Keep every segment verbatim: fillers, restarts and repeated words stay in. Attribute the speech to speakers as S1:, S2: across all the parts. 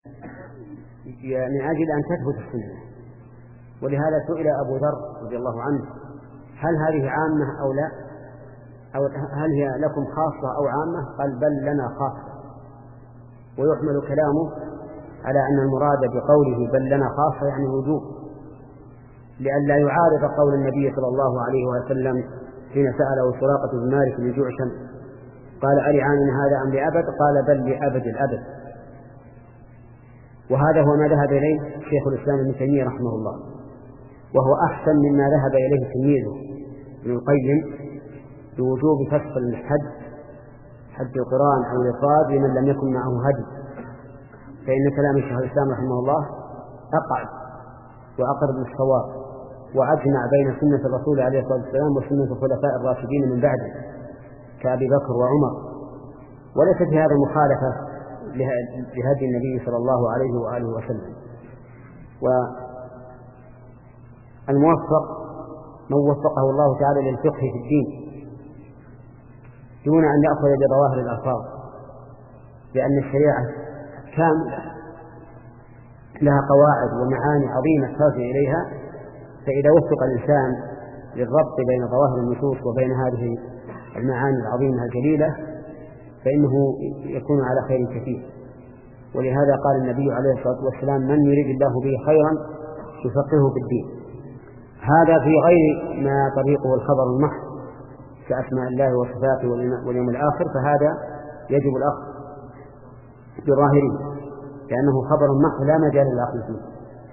S1: من أجل أن تثبت السنة. ولهذا سئل أبو ذر رضي الله عنه هل هذه عامة أو لا، أو هل هي لكم خاصة أو عامة؟ قال بل لنا خاصة. ويحمل كلامه على أن المراد بقوله بل لنا خاصة يعني وجوب، لئلا يعارض قول النبي صلى الله عليه وسلم حين سأله سراقة بن مالك بن جعشم قال ألعان هذا أم لأبد؟ قال بل لأبد الأبد. وهذا هو ما ذهب إليه شيخ الإسلام ابن تيمية رحمه الله، وهو أحسن مما ذهب إليه تلميذه ابن القيم بوجوب فسخ الحد حد القران أو الإفراد لمن لم يكن معه هدي، فإن كلام شيخ الإسلام رحمه الله أقعد وأقرب للصواب، وأجمع بين سنة الرسول عليه الصلاة والسلام وسنة الخلفاء الراشدين من بعده كأبي بكر وعمر، وليست في هذا مخالفة لهدي النبي صلى الله عليه وآله وسلم. والموفق من وفقه الله تعالى للفقه في الدين دون أن يأخذ بظواهر الألفاظ، لأن الشريعة كاملة لها قواعد ومعاني عظيمة ترجع إليها، فإذا وفق الإنسان للربط بين ظواهر النصوص وبين هذه المعاني العظيمة الجليلة فإنه يكون على خير كثير. ولهذا قال النبي عليه الصلاة والسلام من يريد الله به خيرا يفقهه في الدين. هذا في غير ما طريقه الخبر المحض كأسماء الله وصفاته واليوم الآخر، فهذا يجب الأخذ بظاهره لأنه خبر محض لا مجال للأخذ فيه.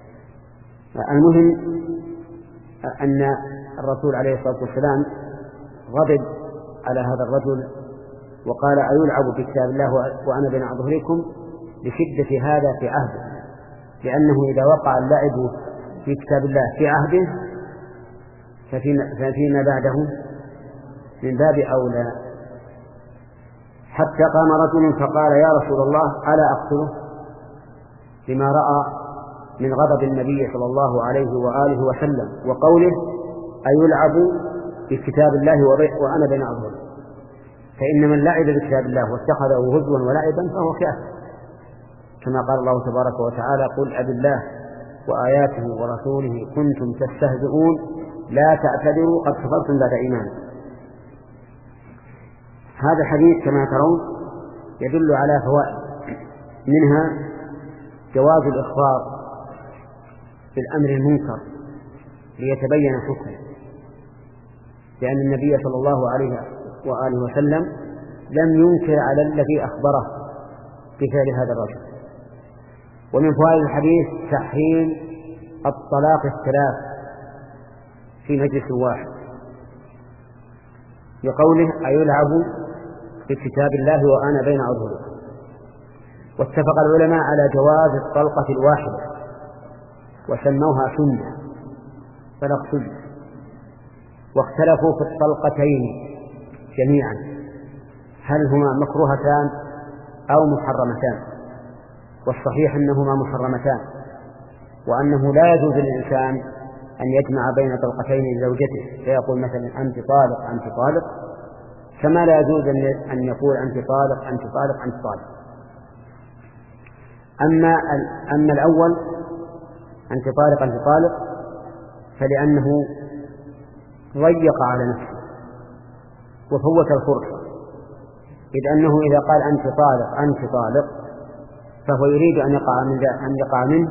S1: المهم أن الرسول عليه الصلاة والسلام غضب على هذا الرجل وقال أيلعب بكتاب الله وأنا بين أظهركم لشدة هذا في عهده، لأنه إذا وقع اللعب في كتاب الله في عهده ففيما بعده من باب أولى. حتى قام رجل فقال يا رسول الله ألا أقتله، لما رأى من غضب النبي صلى الله عليه وآله وسلم وقوله أيلعب بكتاب الله وأنا بين أظهركم، فإن من لعب بكتاب الله واتخذه هزوا ولعبا فهو كافر، كما قال الله تبارك وتعالى قل أب الله وآياته ورسوله كنتم تستهزئون لا تعتذروا قد كفرتم بعد إيمانكم. هذا الحديث كما ترون يدل على فوائد، منها جواز الإخبار بالأمر المنكر ليتبين حكمه، لأن النبي صلى الله عليه وآله وسلم لم ينكر على الذي أخبره بفعل هذا الرجل. ومن فوائد الحديث تحريم الطلاق الثلاث في مجلس واحد لقوله أيلعب بكتاب الله وأنا بين أظهركم. واتفق العلماء على جواز الطلقة الواحدة وسموها سنة طلاق سنة، واختلفوا في الطلقتين جميعا هل هما مكروهتان أو محرمتان، والصحيح أنهما محرمتان، وأنه لا يجوز للإنسان أن يجمع بين طلقتين لزوجته فيقول مثلا أنت طالق أنت طالق، كما لا يجوز أن يقول أنت طالق أنت طالق أنت طالق. أما أما الأول أنت طالق أنت طالق فلأنه ضيق على نفسه وفوت الفرصة، إذ أنه إذا قال أنت طالق أنت طالق فهو يريد أن يقع من أن يقع منه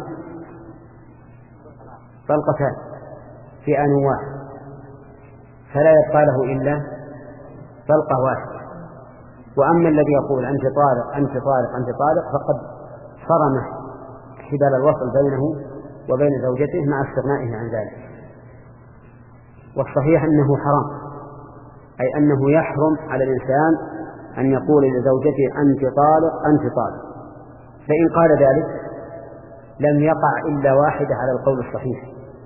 S1: طلقتان في آن واحد، فلا يبقى له إلا طلقة واحدة. وأما الذي يقول أنت طالق أنت طالق أنت طالق فقد صرم حبال الوصل بينه وبين زوجته مع استغنائه عن ذلك. والصحيح أنه حرام، أي أنه يحرم على الإنسان أن يقول لزوجته أنت طالق أنت طالق، فإن قال ذلك لم يقع إلا واحدة على القول الصحيح،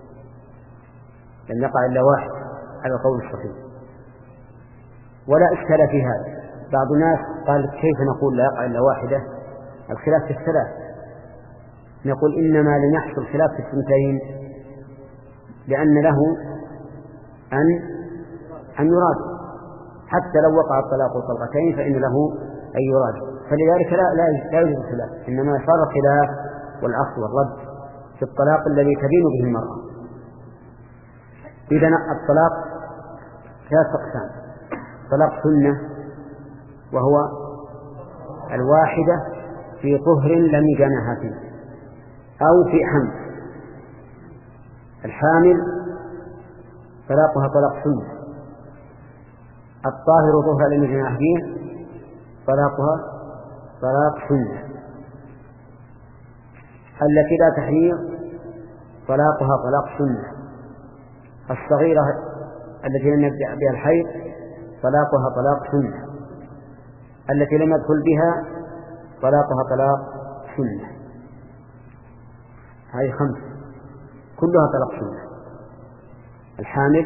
S1: لم يقع إلا واحد على القول الصحيح ولا إشكال في هذا. بعض الناس قال كيف نقول لا يقع إلا واحدة؟ الخلاف في الثلاث، نقول إنما لم يحصل خلاف في الثنتين لأن له أن أن يراد، حتى لو وقع الطلاق طلقتين فإن له أن يراد، فلذلك لا لا لا يوجد خلاف، إنما صار خلاف والأخذ والرد في الطلاق الذي تبين به المرأة. إذن الطلاق ثلاث أقسام: طلاق سنة وهو الواحدة في طهر لم يجامعها فيه أو في حمل. الحامل طلاقها طلاق سنة. الطاهر طهر لم يجامعها فيه طلاقها طلاق سنة. التي لا تحيض طلاقها طلاق سنة. الصغيرة التي لم يبدأ بها الحيض طلاقها طلاق سنة. التي لم يدخل بها طلاقها طلاق سنة. هذه خمس كلها طلاق سنة. الحامل،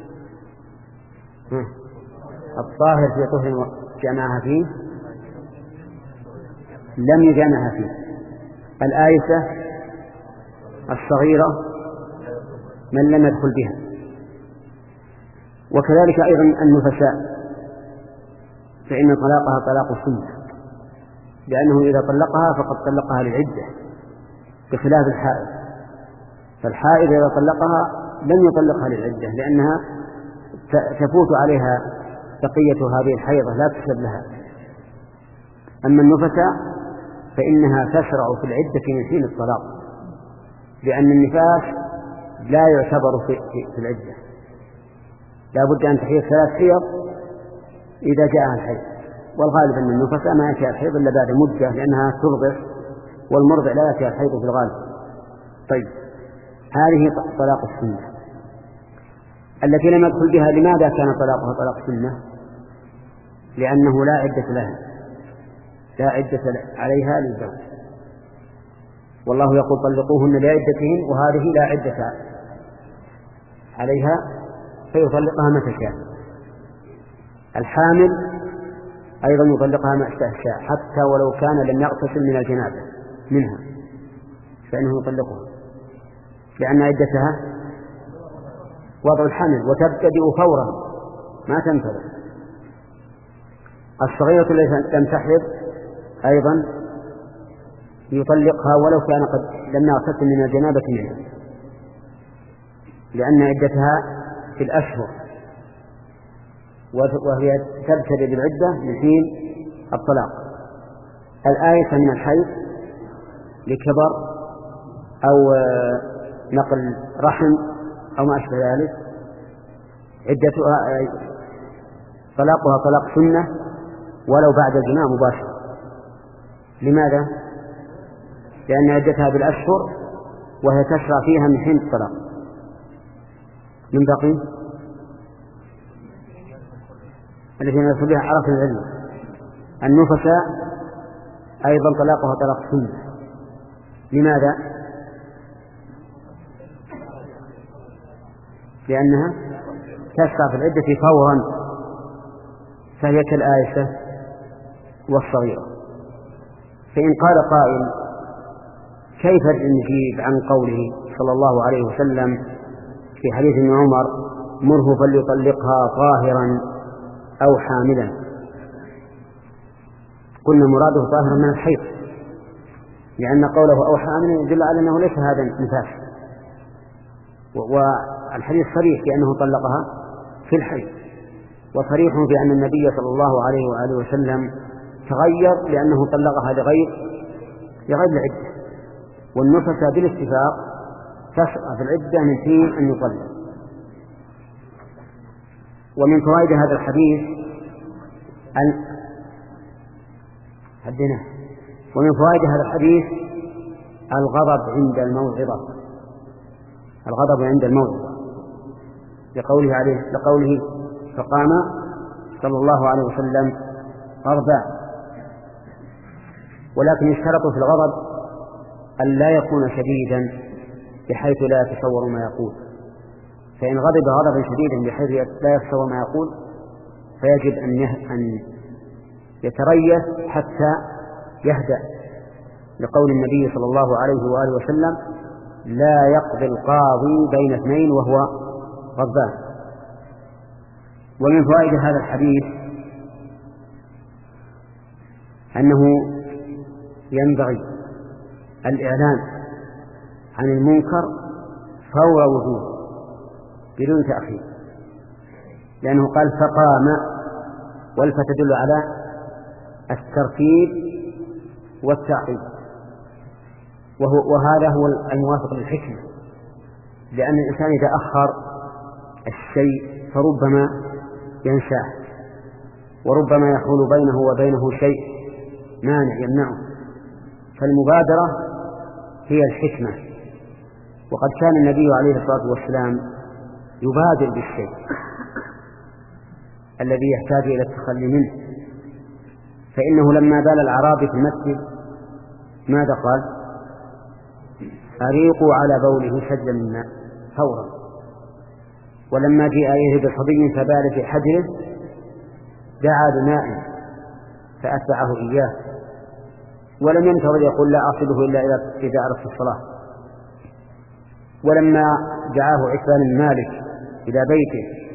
S1: الطاهر في طهر جمعها فيه لم يجمعها فيه، الآيسة، الصغيرة، من لم يدخل بها. وكذلك أيضا النفساء فإن طلاقها طلاق سنة، لأنه إذا طلقها فقد طلقها للعدة بخلاف الحائض. فالحائض إذا طلقها لم يطلقها للعدة لأنها تفوت عليها بقية هذه الحيضة لا تحسب لها. أما النفساء فإنها تشرع في العدة من حين الطلاق، لأن النفاس لا يعتبر في, في العدة، لا بد أن تحيض ثلاث حيض إذا جاءها الحيض. والغالب أن النفساء ما يأتيها الحيض إلا بعد مدة لأنها ترضع، والمرضع لا يأتيها الحيض في الغالب. طيب، هذه طلاق السنة. التي لم يدخل بها لماذا كان طلاقها طلاق سنة؟ لأنه لا عدة لها، لا عدة عليها للزوج، والله يقول طلقوهن لعدتهن، وهذه لا عدة عليها فيطلقها متى شاء. الحامل أيضا يطلقها متى شاء حتى ولو كان لم يغتسل من الجنابة منها فإنه يطلقها، لأن عدتها وضع الحمل وتبتدئ فورا ما تنتظر. الصغيرة التي لم تحض أيضا يطلقها ولو كان قد لم يغتسل من الجنابة منها، لأن عدتها في الأشهر وهي تبتدئ بالعدة من حين الطلاق. الآية من الحيض لكبر أو نقل رحم أو ما أشبه ذلك عدتها طلاقها طلاق سنة ولو بعد الجماع مباشرة. لماذا؟ لأن عدتها بالأشهر وهي تشرع فيها من حين الطلاق. من بقي التي ندخل بها عرفنا العلم. النفساء أيضا طلاقها طلاق سنة. لماذا؟ لأنها تشرع في العدة فورا، فهي كالآيسة والصغيرة. فإن قال قائل كيف نجيب عن قوله صلى الله عليه وسلم في حديث ابن عمر مره فليطلقها طاهرا أو حاملا؟ قلنا مراده طاهرا من الحيض، لأن قوله أو حاملا يدل على أنه ليس هذا نفاس، والحديث صريح بأنه طلقها في الحيض، وصريح بأن النبي صلى الله عليه وآله وسلم تغير لأنه طلقها لغير لغير العدة. والنفساء بالاتفاق تشرع في العدة من حين أن يطلق. ومن فوائد هذا الحديث أن حدنا ومن فوائد هذا الحديث الغضب عند الموعظة، الغضب عند الموعظة لقوله عليه لقوله فقام صلى الله عليه وسلم غضبان. ولكن يشترط في الغضب أن لا يكون شديدا بحيث لا يتصور ما يقول، فإن غضب غضبا شديدا بحيث لا يتصور ما يقول فيجب أن يتريث حتى يهدأ، لقول النبي صلى الله عليه وآله وسلم لا يقضي القاضي بين اثنين وهو غضبان. ومن فوائد هذا الحديث أنه ينبغي الإعلان عن المنكر فور وجوده بدون تأخير، لأنه قال فقام، والفاء تدل على الترتيب والتعقيب، وهو وهذا هو الموافق للحكمة، لأن الإنسان إذا أخر الشيء فربما ينساه، وربما يحول بينه وبينه شيء مانع يمنعه، فالمبادرة هي الحكمة. وقد كان النبي عليه الصلاة والسلام يبادر بالشيء الذي يحتاج إلى التخلي منه، فإنه لما بال الأعرابي في المسجد ماذا قال؟ أريقوا على بوله سجلا من ماء فورا. ولما جاء إليه بصبي فبال في حجره دعا بماء فأتبعه إياه، ولم ينتظر يقول لا أصله إلا إذا أردت الصلاة. ولما دعاه عثمان بن مالك إلى بيته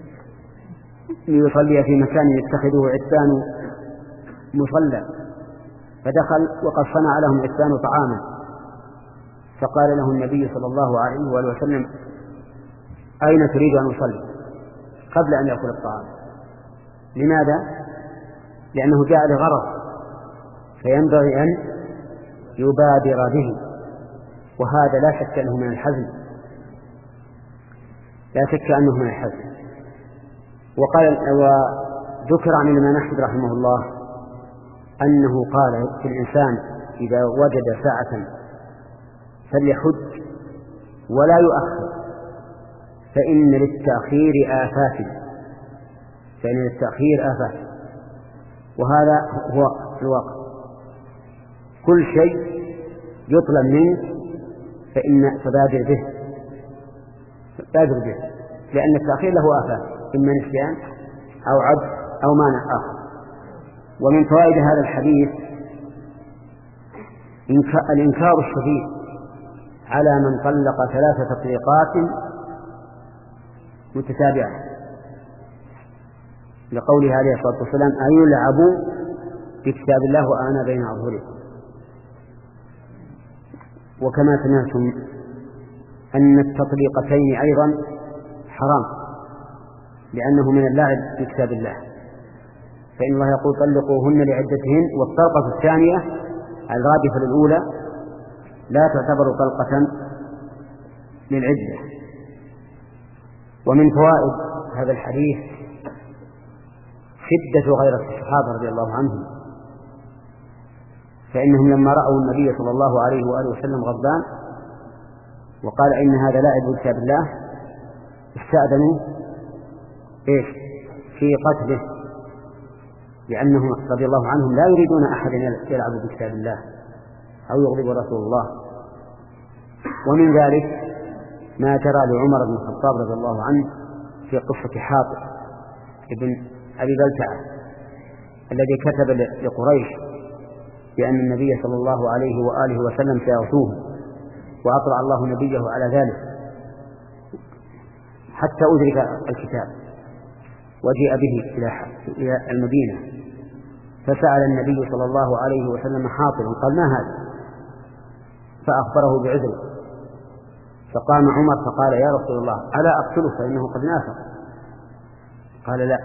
S1: ليصلي في مكان يتخذه عثمان مصلى، فدخل وقد صنع لهم عثمان طعاما، فقال له النبي صلى الله عليه وآله وسلم أين تريد أن أصلي قبل أن يأكل الطعام؟ لماذا؟ لأنه جاء لغرض، فينبغي أن يبادر به، وهذا لا شك أنه من الحزم، لا شك أنه من الحزم. وقال وذكر عن الإمام أحمد رحمه الله أنه قال في الإنسان إذا وجد ساعة فليحج ولا يؤخر، فإن للتأخير آفات، فإن للتأخير آفات. وهذا هو الواقع، كل شيء يطلب منك فإن فبادر به، فبادر به، لأن التأخير له آفات، إما نسيان أو عجز أو مانع آخر. ومن فوائد هذا الحديث الإنكار الشديد على من طلق ثلاث تطليقات متتابعة، لقوله عليه الصلاة والسلام أيلعب بكتاب الله وأنا بين أظهركم. وكما سمعتم أن التطليقتين أيضا حرام، لأنه من اللعب بكتاب الله، فإن الله يقول طلقوهن لعدتهن، والطلقة الثانية الرادفة للأولى لا تعتبر طلقة للعدة. ومن فوائد هذا الحديث شدة غيرة الصحابة رضي الله عنهم، فإنهم لما رأوا النبي صلى الله عليه وآله وسلم غضبان وقال إن هذا لاعب بكتاب الله استأذنوا إيش في قتله، لأنهم رضي الله عنهم لا يريدون أحد يلعب بكتاب الله أو يغضب رسول الله. ومن ذلك ما جرى لعمر بن الخطاب رضي الله عنه في قصة حاطب ابن أبي بلتعة الذي كتب لقريش بأن النبي صلى الله عليه وآله وسلم سيغزوه، وأطلع الله نبيه على ذلك حتى أدرك الكتاب وجيء به إلى المدينة، فسأل النبي صلى الله عليه وسلم حاطبا قال ما هذا؟ فأخبره بعذره، فقام عمر فقال يا رسول الله ألا أقتله فإنه قد نافق؟ قال لا،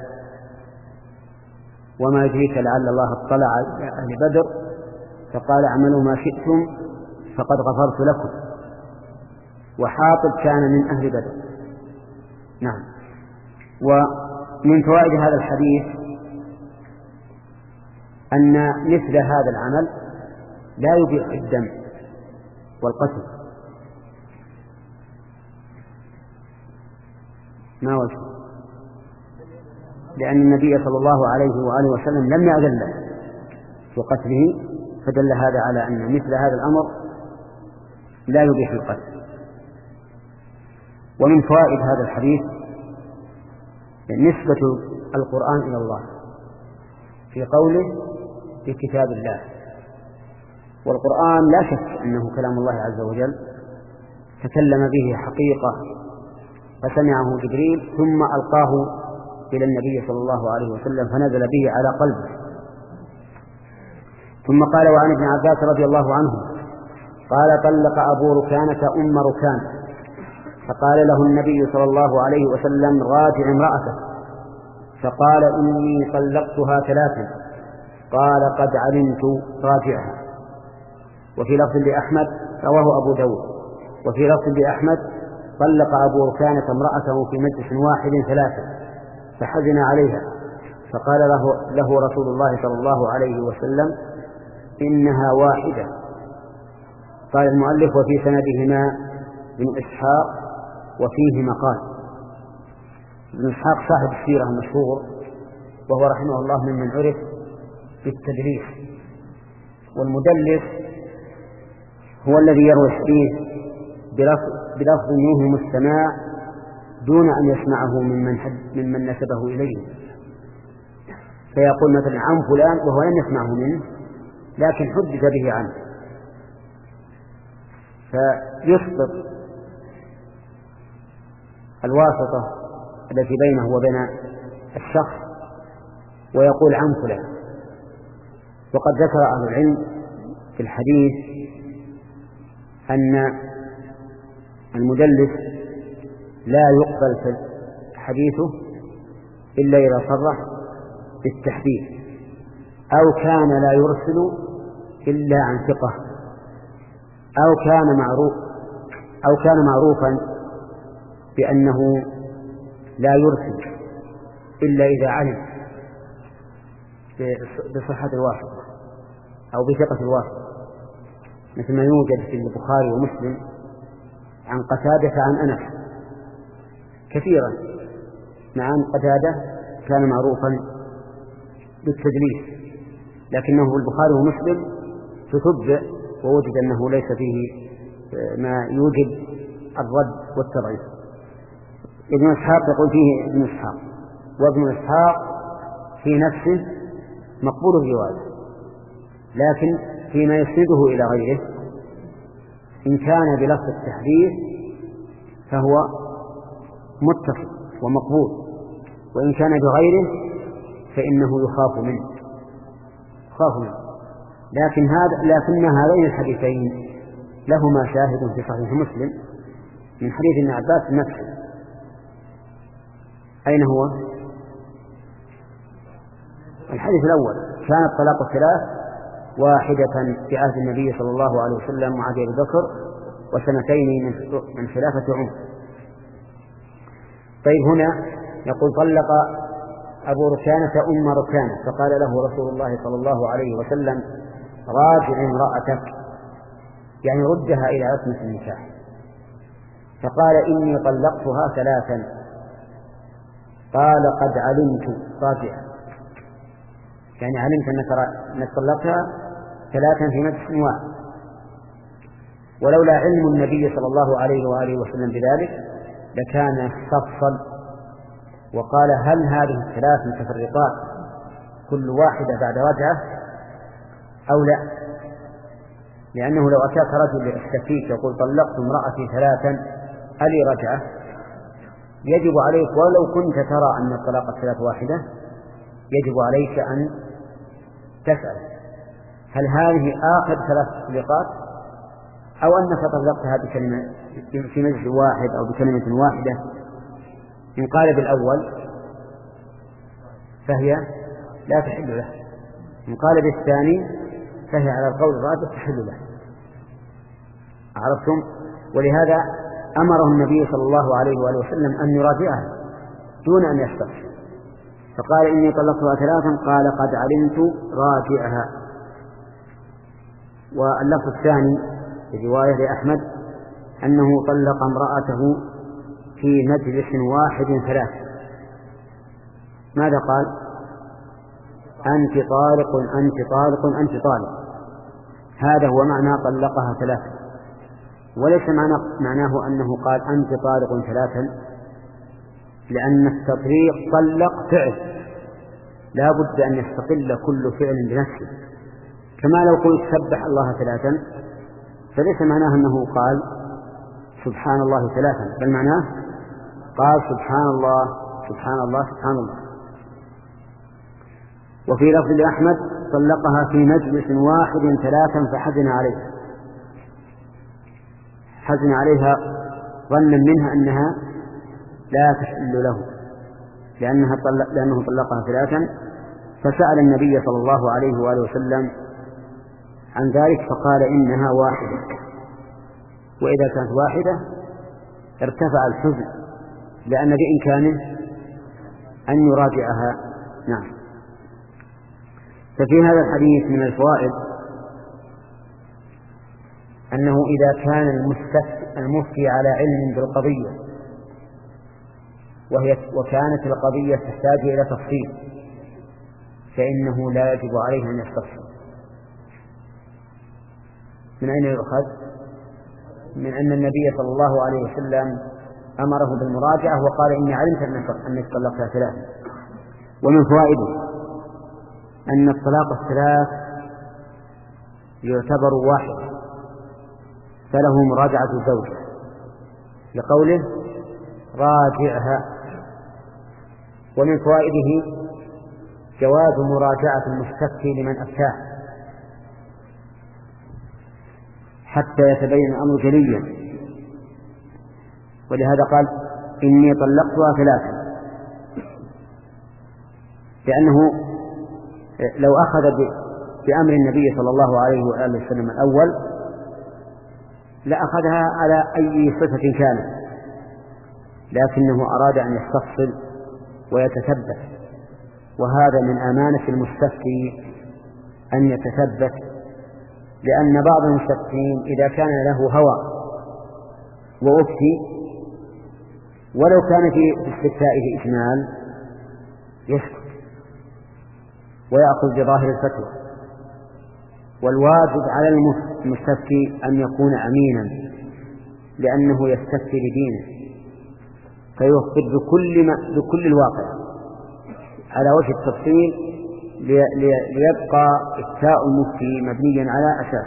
S1: وما يدريك لعل الله اطلع على أهل بدر فقال اعملوا ما شئتم فقد غفرت لكم. وحاطب كان من أهل بدر. نعم. ومن فوائد هذا الحديث أن مثل هذا العمل لا يبيح الدم والقتل. ما وجه؟ لأن النبي صلى الله عليه وآله وسلم لم يأذن له في قتله، فدل هذا على أن مثل هذا الأمر لا يبيح القتل. ومن فوائد هذا الحديث نسبة القرآن إلى الله في قوله في كتاب الله، والقرآن لا شك أنه كلام الله عز وجل تكلم به حقيقة، فسمعه جبريل ثم ألقاه إلى النبي صلى الله عليه وسلم فنزل به على قلبه. ثم قال وعن ابن عباس رضي الله عنه قال طلق أبو ركانة أم ركانة فقال له النبي صلى الله عليه وسلم راجع امرأتك فقال إني طلقتها ثلاثا قال قد علمت راجعها. وفي لفظ لأحمد رواه أبو داود وفي لفظ لأحمد طلق أبو ركانة امرأته في مجلس واحد ثلاثا فحزن عليها فقال له, له رسول الله صلى الله عليه وسلم إنها واحدة. قال المؤلف وفي سندهما بن إسحاق وفيه مقال. ابن إسحاق صاحب السيرة المشهور وهو رحمه الله ممن عرف بالتدليس، والمدلس هو الذي يروي الحديث بلفظ يوهم السماع دون أن يسمعه ممن, ممن نسبه إليه، فيقول مثلا عن فلان وهو لم يسمعه منه لكن حدث به عنه، فيسقط الواسطة التي بينه وبين الشخص ويقول عن فلان. وقد ذكر أهل العلم في الحديث أن المدلس لا يقبل حديثه إلا إذا صرح بالتحديث أو كان لا يرسل إلا عن ثقة أو كان معروف أو كان معروفا بأنه لا يرسل إلا إذا علم بصحة الواسطة أو بثقة الواسطة، مثل ما يوجد في البخاري ومسلم عن قتادة عن أنس كثيرا، مع أن قتادة كان معروفا بالتدليس لكنه في البخاري ومسلم تتبع ووجد أنه ليس فيه ما يوجد الرد والتضعيف. ابن إسحاق يقول فيه ابن إسحاق، وابن إسحاق في نفسه مقبول الرواية، لكن فيما يسنده إلى غيره إن كان بلفظ التحديث فهو متصل ومقبول، وإن كان بغيره فإنه يخاف منه يخاف منه لكن هذا لكن هذين الحديثين لهما شاهد في صحيح مسلم من حديث ابن عباس نفسه. أين هو؟ الحديث الأول كان الطلاق الثلاث واحدة في عهد النبي صلى الله عليه وسلم وعهد أبي بكر وسنتين من خلافة عمر. طيب هنا يقول طلق أبو ركانة أم ركانة فقال له رسول الله صلى الله عليه وسلم راجع امرأتك، يعني ردها إلى عصمة النكاح. فقال إني طلقتها ثلاثا قال قد علمت راجعها، يعني علمت أنك طلقتها ثلاثا في مجلس واحد. ولولا علم النبي صلى الله عليه وآله وسلم بذلك لكان استفصل وقال هل هذه الثلاث متفرقات كل واحدة بعد رجعة أو لا، لأنه لو أتاك رجل يستفيك يقول طلقت امرأتي ثلاثا ألي رجعة، يجب عليك ولو كنت ترى أن الطلاق الثلاث واحدة يجب عليك أن تسأل هل هذه آخر ثلاث تطليقات أو أنك طلقتها بكلمة في مجلس واحد أو بكلمة واحدة. إن قال بالأول فهي لا تحل له، إن قال بالثاني فهي على القول الراجح تحل له. عرفتم؟ ولهذا أمره النبي صلى الله عليه وآله وسلم أن يراجعها دون أن يستفسر، فقال إني طلقتها ثلاثا قال قد علمت راجعها. واللفظ الثاني في رواية لأحمد أنه طلق امرأته في مجلس واحد ثلاث. ماذا قال؟ أنت طالق أنت طالق أنت طالق، هذا هو معنى طلقها ثلاثا، وليس معناه أنه قال أنت طالق ثلاثا، لأن التطليق طلق فعل لا بد أن يستقل كل فعل بنفسه، كما لو قلت سبح الله ثلاثا فليس معناه أنه قال سبحان الله ثلاثا، بل معناه قال سبحان الله سبحان الله سبحان الله. وفي لفظ لأحمد طلقها في مجلس واحد ثلاثا فحزن عليه، حزن عليها ظنا منها أنها لا تحل له لأنها طلق لأنه طلقها ثلاثا، فسأل النبي صلى الله عليه وآله وسلم عن ذلك فقال إنها واحدة، وإذا كانت واحدة ارتفع الحزن لأن بإمكانه أن يراجعها. نعم. ففي هذا الحديث من الفوائد أنه إذا كان المفتي على علم بالقضية وهي وكانت القضية تحتاج إلى تفصيل فإنه لا يجب عليه أن يستفصل. من أين يؤخذ؟ من أن النبي صلى الله عليه وسلم أمره بالمراجعة وقال إني علمت أنك طلقتها ثلاثة. ومن فوائده أن الطلاق الثلاث يعتبر واحد فله مراجعة الزوجة لقوله راجعها. ومن فوائده جواز مراجعة المستفتي لمن أفتاه حتى يتبين الأمر جليا، ولهذا قال إني طلقتها ثلاثا، لأنه لو أخذ بأمر النبي صلى الله عليه وآله وسلم الأول لأخذها على أي صفة كانت، لكنه أراد أن يستفصل ويتثبت، وهذا من أمانة المستفتي أن يتثبت، لأن بعض المستفتين إذا كان له هوى وأفتي ولو كان في استفتائه إجمال يسكت ويأخذ بظاهر الفتوى. والواجب على المستفتي أن يكون أمينا لأنه يستفتي لدينه فيخبر بكل, ما بكل الواقع على وجه التفصيل ليبقى إفتاء المفتي مبنيا على أساس.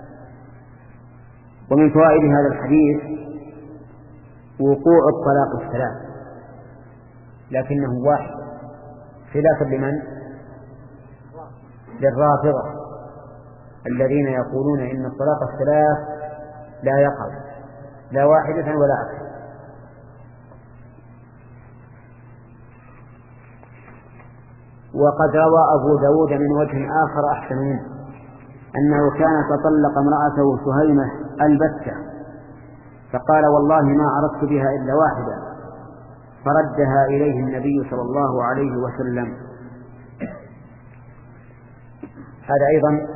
S1: ومن فوائد هذا الحديث وقوع الطلاق الثلاث لكنه واحد، خلافا لمن؟ للرافضة الذين يقولون إن الطلاق الثلاث لا يقع لا واحدة ولا أكثر. وقد روى أبو داود من وجه آخر أحسن منه أنه كان تطلق امرأته سهيمة البتة فقال والله ما أردت بها إلا واحدة فردها إليه النبي صلى الله عليه وسلم. هذا أيضا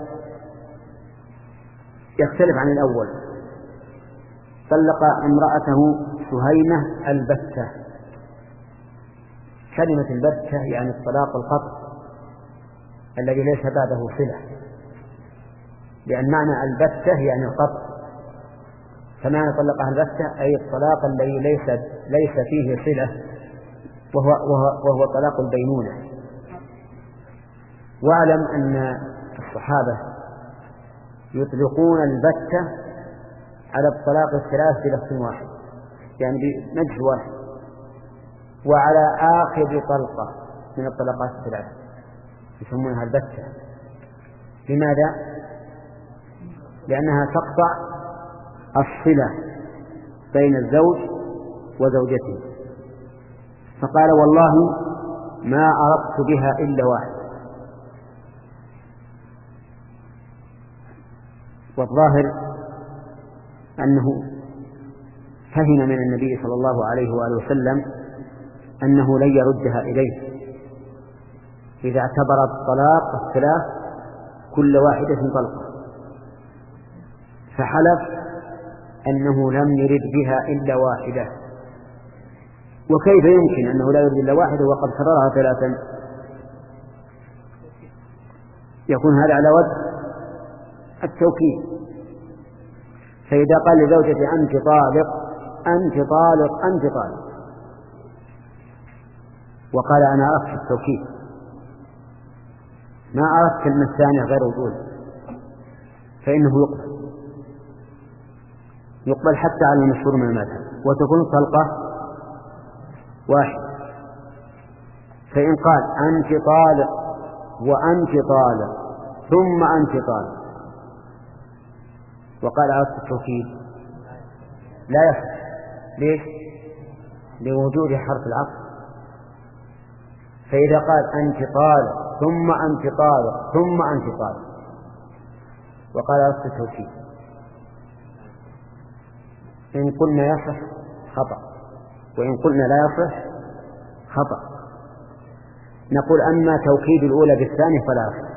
S1: يختلف عن الأول. طلق امرأته سهيمة البتة، كلمة البتة يعني الطلاق القطع الذي ليس بعده صلة، لأن معنى البتة يعني القطع، فمعنى طلقها البتة أي الطلاق الذي ليس, ليس فيه صلة وهو, وهو, وهو طلاق البينونة. واعلم أن الصحابة يطلقون البتة على الطلاق الثلاث بلفظ واحد يعني بنجح واحد، وعلى آخر طلقة من الطلقات الثلاث يسمونها البتة. لماذا؟ لأنها تقطع الصلة بين الزوج وزوجته. فقال والله ما أردت بها إلا واحد. والظاهر أنه فهم من النبي صلى الله عليه وآله وسلم أنه لن يردها إليه إذا اعتبر الطلاق الثلاث كل واحدة طلقة، فحلف أنه لم يرد بها إلا واحدة. وكيف يمكن أنه لا يرد إلا واحدة وقد كررها ثلاثا؟ يكون هذا على وجه التوكيد. فإذا قال لزوجته أنت طالق أنت طالق أنت طالق وقال أنا أردت التوكيد ما أردت كلمة ثانية غير الأولى فإنه يقبل يقبل حتى على المشهور من المذهب وتكون طلقة واحد. فإن قال أنت طالق وأنت طالق ثم أنت طالق وقال أردت التوكيد لا يصح. ليش؟ لوجود حرف العطف. فإذا قال أنت طالق ثم أنت طالق ثم أنت طالق وقال عطف التوكيد، إن قلنا يصح خطأ، وإن قلنا لا يصح خطأ. نقول أما توكيد الأولى بالثانية فلا يصح.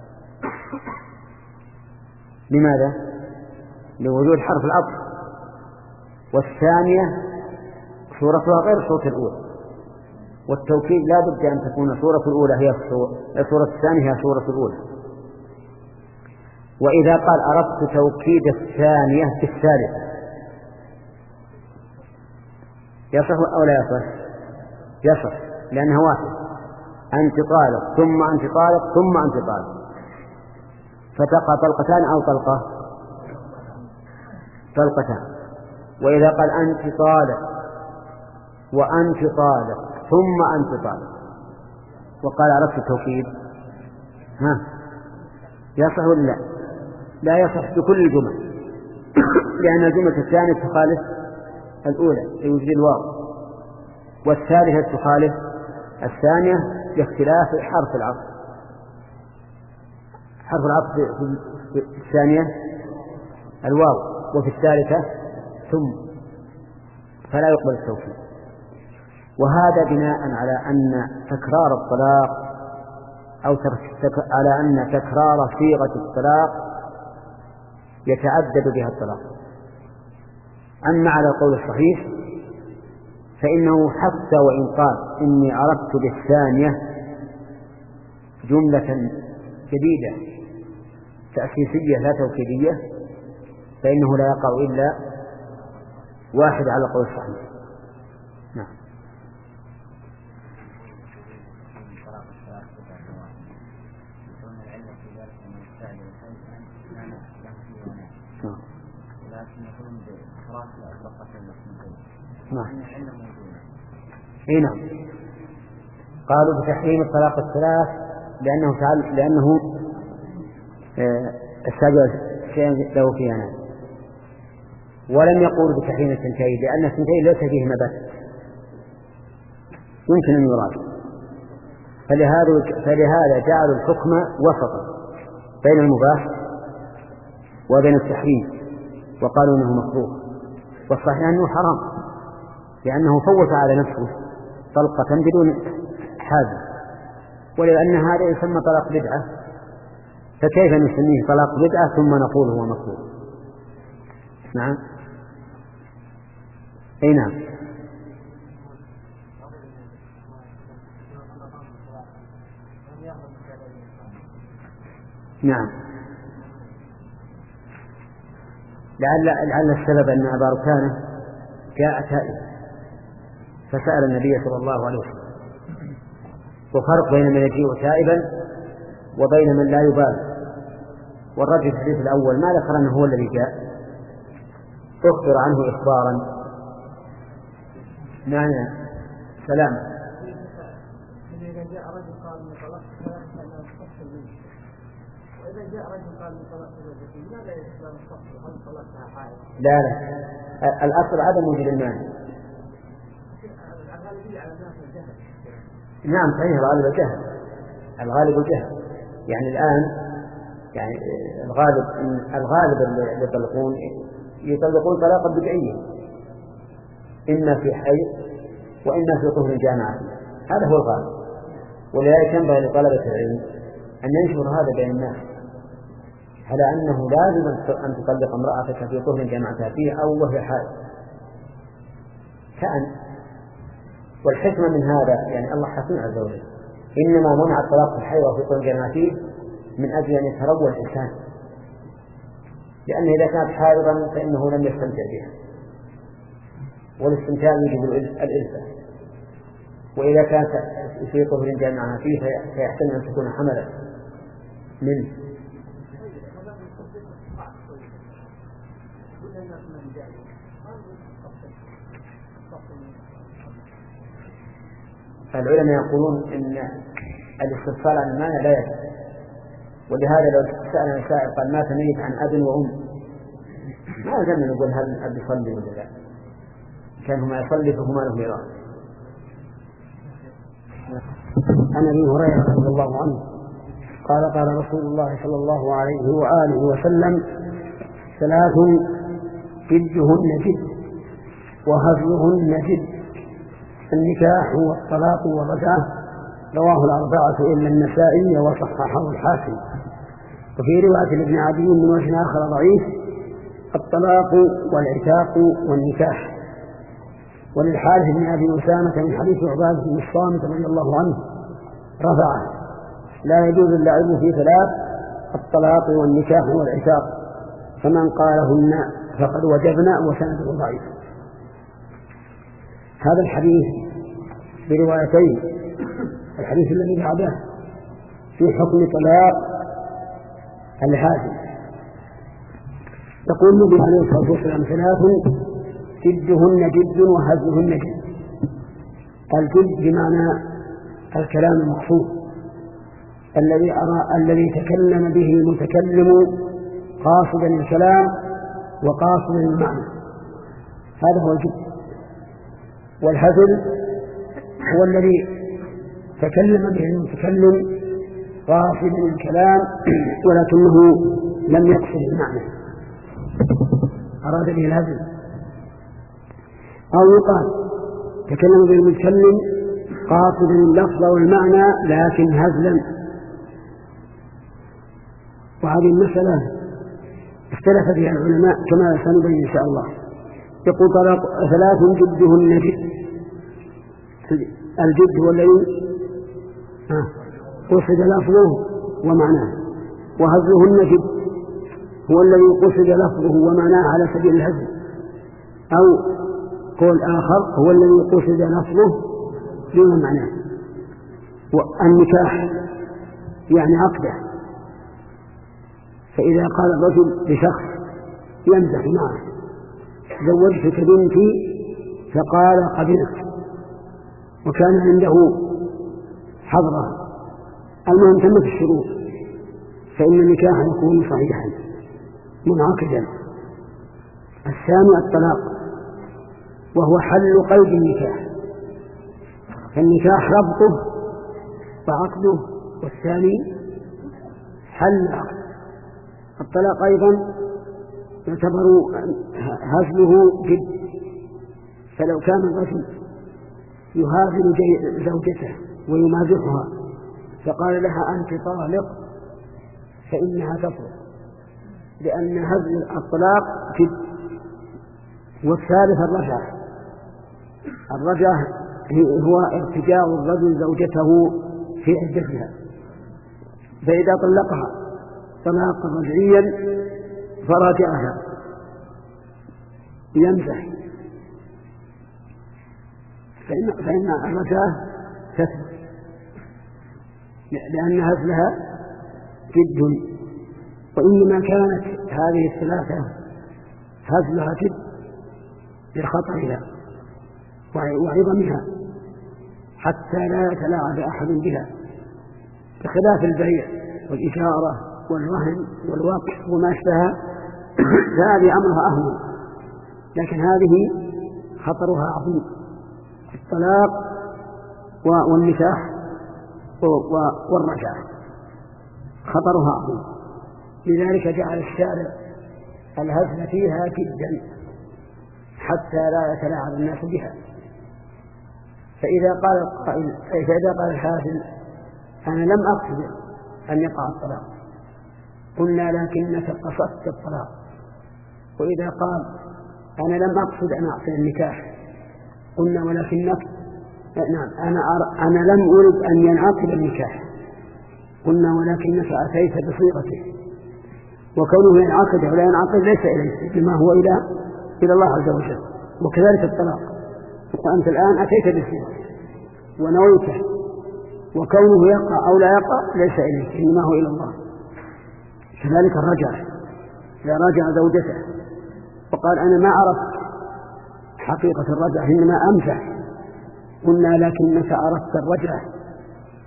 S1: لماذا؟ لوجود حرف العطف، والثانية صورتها غير صورة الأولى، والتوكيد لا بد أن تكون صورة الأولى هي صورة الثانية هي صورة الأولى. وإذا قال أردت توكيد الثانية في الثالثة يصح أو لا يصح؟ يصح، لأنها واحد. أنت طالق ثم أنت طالق ثم أنت طالق، فتقع طلقتان أو طلقة طلقتان. وإذا قال أنت طالق وأنت طالق ثم أنت طالق وقال عرفت التوكيد، ها يصح ولا لا؟ لا يصح بكل الجمل، لأن الجملة الثانية تخالف الأولى لوجود الواو، والثالثة تخالف الثانية باختلاف حرف العطف. حرف العطف في الثانية الواو، وفي الثالثة ثم، فلا يقبل التوكيد. وهذا بناء على أن تكرار الطلاق أو على أن تكرار صيغة الطلاق يتعدد بها الطلاق. أما على القول الصحيح فإنه حتى وإن قال إني أردت بالثانية جملة جديدة تأسيسية لا توكيدية فإنه لا يقع إلا واحد على القول الصحيح. نعم. نعم. اي نعم. قالوا بتحريم الطلاق الثلاث لأنه تعال لأنه استجوز شيئا له فيها نعم. ولم يقولوا بتحريم الثنتين لأن الثنتين ليس فيهما بس يمكن أن يراد، فلهذا فلهذا جعلوا الحكم وسطا بين المباح وبين التحريم وقالوا انه مكروه، والصحيح انه حرام لأنه فوت على نفسه طلقة بدون حاجة، ولأن هذا يسمى طلاق بدعة، فكيف نسميه طلاق بدعة ثم نقول هو مكروه؟ نعم. أي نعم. نعم. لعل لعل السبب أن أبا ركانة جاء تائبا فسأل النبي صلى الله عليه وسلم، وفرق بين من يجيء تائبا وبين من لا يبالي. والرجل في الحديث الأول ما ذكر أنه هو الذي جاء، أخبر عنه إخبارا معنى سلام.
S2: إذا جاء رجل قال من طلاق فإنه يستفصل منه، وإذا جاء رجل قال من طلاق زوجته ماذا يستفصل؟ هل طلقها حائض؟
S1: لا لا، الأصل عدم وجود المانع.
S2: الغالبية على الناس الجهل.
S1: نعم صحيح، الغالب الجهل، الغالب الجهل. يعني الآن يعني الغالب الغالب اللي يطلقون يطلقون طلاقا بدعيا، إما في حيض وإما في طهر جامعة، هذا هو الغالب. ولذلك ينبغي لطلبة العلم أن ينشر هذا بين الناس على أنه لازم أن تطلق امرأتك في طهر جامعتها فيه أو وهي حائض كأن. والحكمة من هذا يعني الله حكيم عز وجل، إنما منع الطلاق في الحيض وفي طهر جامعته من أجل أن يتروى الإنسان، لأن إذا كانت حائضا فإنه لم يستمتع بها، والاستمتاع يجب الإلفة، وإذا كانت في طهر جامعها فيه فيحتمل أن تكون حملا منه. فالعلماء يقولون إن الاستفسار عن المانع لا يجب، ولهذا لو سأل سائل قال مات ميت عن أب وأم ما لازم نقول هل هل يصلي ولا لا، كان ما يصلي فهما له ميراث.
S3: عن ابي هريره رضي الله عنه قال قال رسول الله صلى الله عليه واله وسلم: ثلاث جدهن جد وهزلهن جد: النكاح والطلاق والرجعه. رواه الاربعه الا النسائي وصححه الحاكم. وفي روايه لابن عدي من وجه اخر ضعيف: الطلاق والعتاق والنكاح. وللحارث بن ابي اسامه من حديث عباده بن الصامت رضي الله عنه رفعه: لا يجوز اللعب في ثلاث: الطلاق والنكاح والعتاق، فمن قالهن فقد وجبنا. وسنده ضعيف. هذا الحديث بروايتين: الحديث الذي بعده في حكم طلاق الهازل. يقول النبي عليه الصلاه والسلام: ثلاث جدهن جد وهزلهن جد. الجد بمعنى الكلام المقصود الذي أرى الذي تكلم به المتكلم قاصدا الكلام وقاصدا المعنى، هذا هو الجد. والهزل هو الذي تكلم به المتكلم قاصدا الكلام ولكنه لم يقصد المعنى، أراد به الهزل. أو يقال تكلم به المتكلم قاصدا اللفظ والمعنى لكن هزلا. وهذه المسألة اختلف فيها العلماء كما سنبين إن شاء الله. يقول طلاق ثلاث جدهن جد. الجد هو الذي قصد لفظه ومعناه، وهزلهن جد هو الذي قصد لفظه ومعناه على سبيل الهزل. أو قول آخر هو الذي قصد لفظه دون معناه. والنكاح يعني عقده، فإذا قال الرجل لشخص يمزح معه: زوجتك بنتي، فقال قبلت، وكان عنده حضرة، المهم تمت الشروط، فإن النكاح يكون صحيحا منعقدا. الثاني الطلاق، وهو حل قيد النكاح، فالنكاح ربطه وعقده، والثاني حل عقد. الطلاق أيضا يعتبر هزله جد، فلو كان الرجل يهازل زوجته ويمازحها فقال لها أنت طالق فإنها تطلق، لأن هزل الطلاق جد. والثالث الرجعة. الرجعة هو ارتجاع الرجل زوجته في عدتها، فإذا طلقها طلاقا رجعيا فرجعها يمزح، فإن, فإن الرجعة تثبت لأن هزلها جد. وإنما كانت هذه الثلاثة هزلها جد لخطرها وعظمها حتى لا يتلاعب أحد بها، بخلاف البيع والإجارة والرهن والوقف وما أشبه، فهذه أمرها أهون، لكن هذه خطرها عظيم. الطلاق والنكاح والرجعة خطرها عظيم، لذلك جعل الشارع الهزل فيها جدا حتى لا يتلاعب الناس بها. فإذا قال القائل فإذا قال الحافل: أنا لم أقصد أن يقع الطلاق، قلنا لكنك قصدت الطلاق. وإذا قال: أنا لم أقصد أن أعطي النكاح، قلنا ولكنك نعم أنا أر... أنا لم أرد أن ينعقد النكاح، قلنا ولكنك أتيت بصيغته. وكونه ينعقد ولا ينعقد ليس إليه، بما هو إلى إلى الله عز وجل. وكذلك الطلاق، وأنت الآن أتيت بصيغته ونويته، وكونه يقع أو لا يقع ليس إليه، إنما هو إلى الله. كذلك الرجع، إذا راجع زوجته وقال: أنا ما عرفت حقيقة الرجع إنما أمزح، قلنا لكنك أردت الرجع،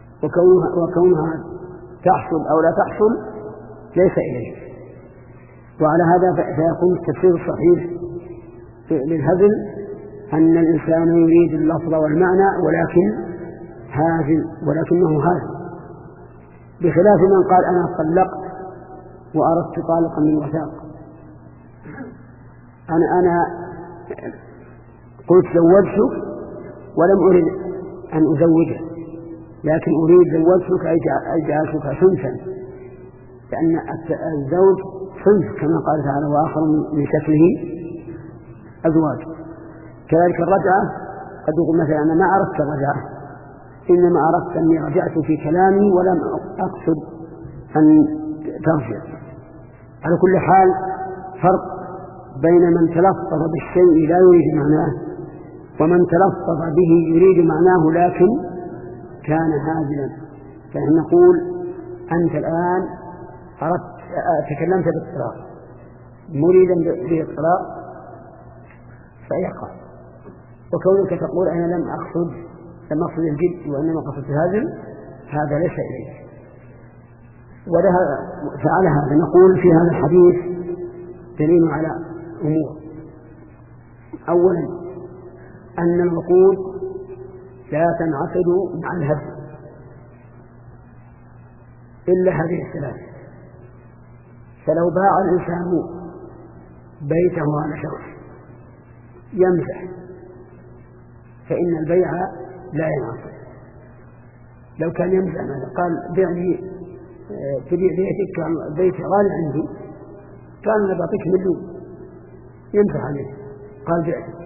S3: وكونها, وكونها تحصل أو لا تحصل ليس إليه. وعلى هذا فيكون التفسير الصحيح للهزل أن الإنسان يريد اللفظ والمعنى ولكن هازل ولكنه هازل، بخلاف من قال أنا طلقت وأردت طالقا من وثاق. أنا أنا قلت زوجتك ولم أريد أن أزوجه، لكن أريد زوجتك أي جعلتك صنفا، لأن الزوج صنف كما قال تعالى وآخر من شكله أزواج. كذلك الرجعة قد يقول مثلا أنا ما أردت الرجعة، إنما أردت أني رجعت في كلامي ولم أقصد أن ترجع. على كل حال فرق بين من تلفظ بالشيء لا يريد معناه ومن تلفظ به يريد معناه لكن كان هازلا. فإن نقول أنت الآن أردت تكلمت بالطلاق مريدا بالطلاق فيقع، وكونك تقول أنا لم أقصد لم أقصد الجد وإنما قصدت الهازل هذا ليس إليه. فعلى هذا نقول في هذا الحديث دليل على أمور. أولا أن العقود لا تنعقد مع الهزل إلا هذه الثلاث. فلو باع الإنسان بيته على شخص يمزح فإن البيع لا ينعقد. لو كان يمزح ماذا قال بعني تبيع بيتك كان بيت غالي عندي كان أنا بعطيك مليون يمزح عليه قال بعته،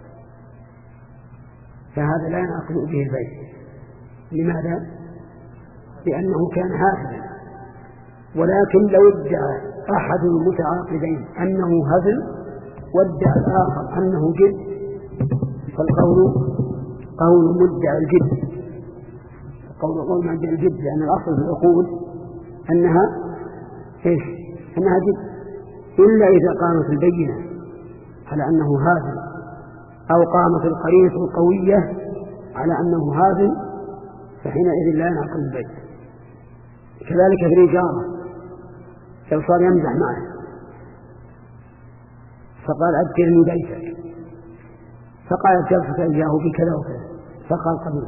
S3: فهذا لا ينعقد به البيع. لماذا؟ لأنه كان هازلا. ولكن لو ادعى أحد المتعاقدين أنه هزل وادعى الآخر أنه جد فالقول قول مدعي الجد، قول قول مدعي الجد، لأن الأصل في العقود أنها إيش؟ أنها جد، إلا إذا قامت البينة على أنه هازل أو قامت القرينة القوية على أنه هازل فحينئذ لا ينعقد البيع. كذلك في الإجارة لو صار يمزح معه فقال أذكرني بيتك فقال جلسك إياه بكذا وكذا فقال قبيل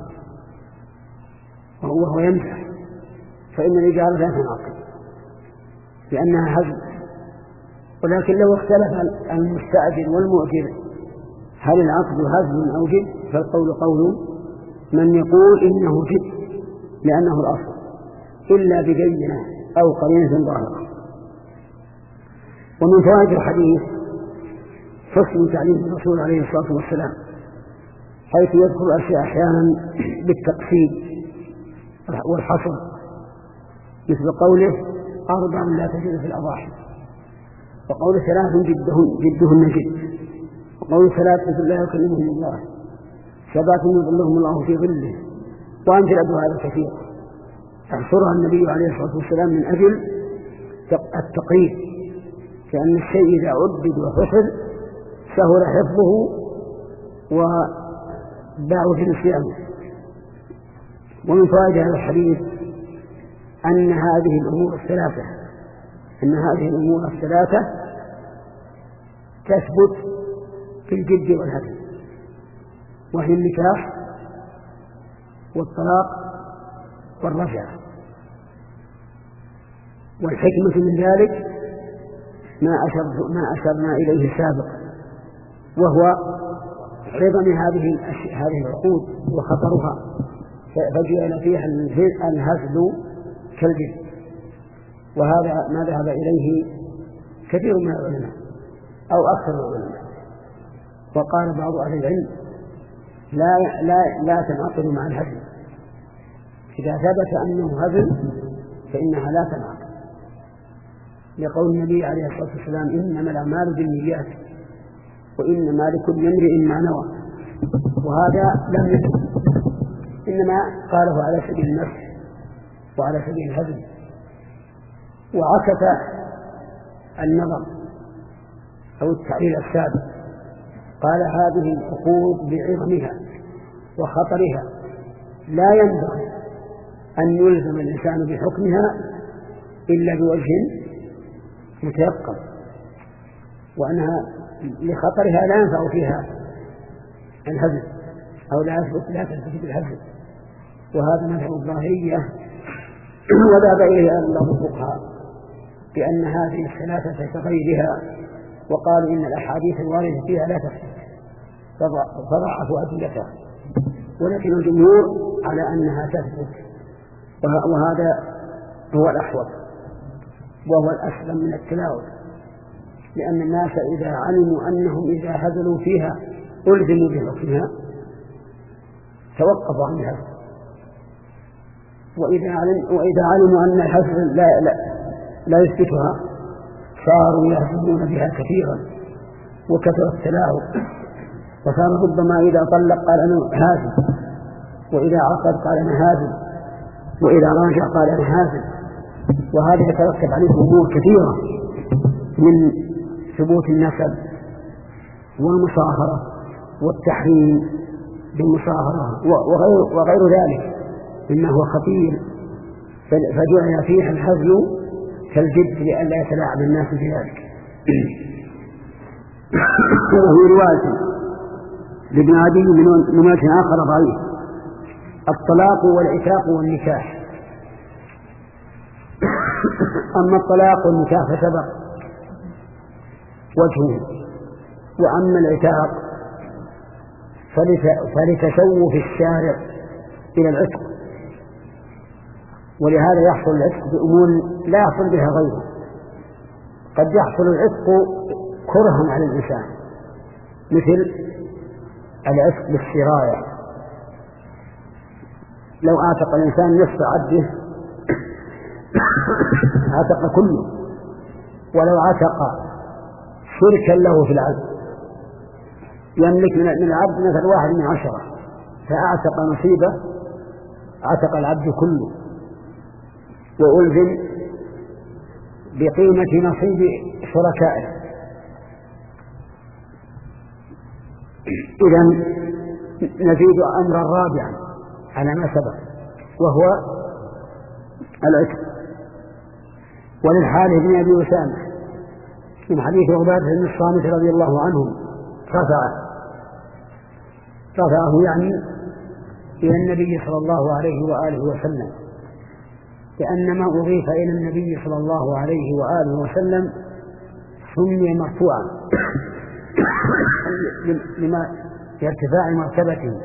S3: وهو يمزح فإن الإجارة لا تنعقد لأنها هزل. ولكن لو اختلف المستأجر والمؤجر هل العقد هزل أو جد فالقول قول من يقول إنه جد لأنه الأصل إلا ببينة أو قرينة ظاهرة. ومن فوائد الحديث حسن تعليم الرسول عليه الصلاة والسلام حيث يذكر أشياء أحيانا بالتقسيم والحصر، مثل قوله أربع لا تجد في الأضاحي، وقول ثلاث جدهن, جدهن جد، وقول ثلاثة لا يكلمهم الله، سبعة يظلهم الله في ظله، وأمثلة هذا كثير أحصرها النبي عليه الصلاة والسلام من أجل التقريب، كأن الشيء إذا عدد وحصل سهل حفظه وباع في نسيانه. ومن فوائد هذا الحديث أن هذه الأمور الثلاثة أن هذه الأمور الثلاثة تثبت في الجد والهزل، وهي النكاح والطلاق والرجعة. والحكمة من ذلك ما أشر ما أشرنا إليه سابقا، وهو عظم هذه هذه العقود وخطرها، فجعل فيها الهزل كالجد. وهذا ما ذهب إليه كثير من العلماء أو أكثر العلماء. وقال بعض أهل العلم لا لا لا تنعقد مع الهزل، إذا ثبت أنه هزل فإنها لا تنعقد، لقول النبي عليه الصلاة والسلام إنما الأعمال بالنيات وإنما لكل امرئ ما نوى. وهذا لم يثبت، إنما قاله على سبيل النفس وعلى سبيل الهزل، وعكس النظر أو التعليل السابق. قال هذه العقود بعظمها وخطرها لا ينبغي أن يلزم الإنسان بحكمها إلا بوجه متيقن، وأنها لخطرها لا ينفع فيها الهزل أو لا يثبت لا تثبت بالهزل، وهذا مذهب الظاهرية وذهب إليه بعض الفقهاء بأن هذه الثلاثة كغيرها، وقالوا إن الأحاديث الواردة فيها لا تثبت فضعفوا أدلتها، ولكن الجمهور على أنها تثبت، وهذا هو الأحوط وهو الأسلم من التلاوة، لأن الناس إذا علموا أنهم إذا هزلوا فيها ألزموا بحكمها توقفوا عن الهزل، وإذا, علم وإذا علموا أن الهزل لا, لا, لا يثبتها صاروا يهزلون بها كثيرا وكثر التلاعب، وصار ربما إذا طلق قال أنا هازل، وإذا عقد قال أنا هازل، وإذا راجع قال أنا هازل، وهذا يترتب عليه أمور كثيرة من ثبوت النسب والمصاهرة والتحريم بالمصاهرة وغير, وغير ذلك مما هو خطير، فجعل فيه الهزل كالجد لئلا يتلاعب الناس بذلك. وفي رواية لابن عدي من رواية آخر ضعيف: الطلاق والعتاق والنكاح. أما الطلاق والنكاح فسبق وجهه، وأما العتاق فلتشوف الشارع إلى العتق، ولهذا يحصل العتق بأمور لا يحصل بها غيره. قد يحصل العتق كرها على الإنسان، مثل العتق بالسراية، لو أعتق الإنسان نصف عبده عتق كله، ولو عتق شركا له في العبد يملك من العبد مثل واحد من عشرة فأعتق نصيبه عتق العبد كله، وألزم بقيمة نصيب شركائه. إذن نزيد أمرا رابعا على ما سبق وهو العتق. وللحارث بن أبي أسامة من حديث عبادة بن الصامت رضي الله عنه رفعه رفعه يعني إلى النبي صلى الله عليه وآله وسلم، لأن ما أضيف إلى النبي صلى الله عليه وآله وسلم سمي مرفوعا لما لارتفاع مرتبته،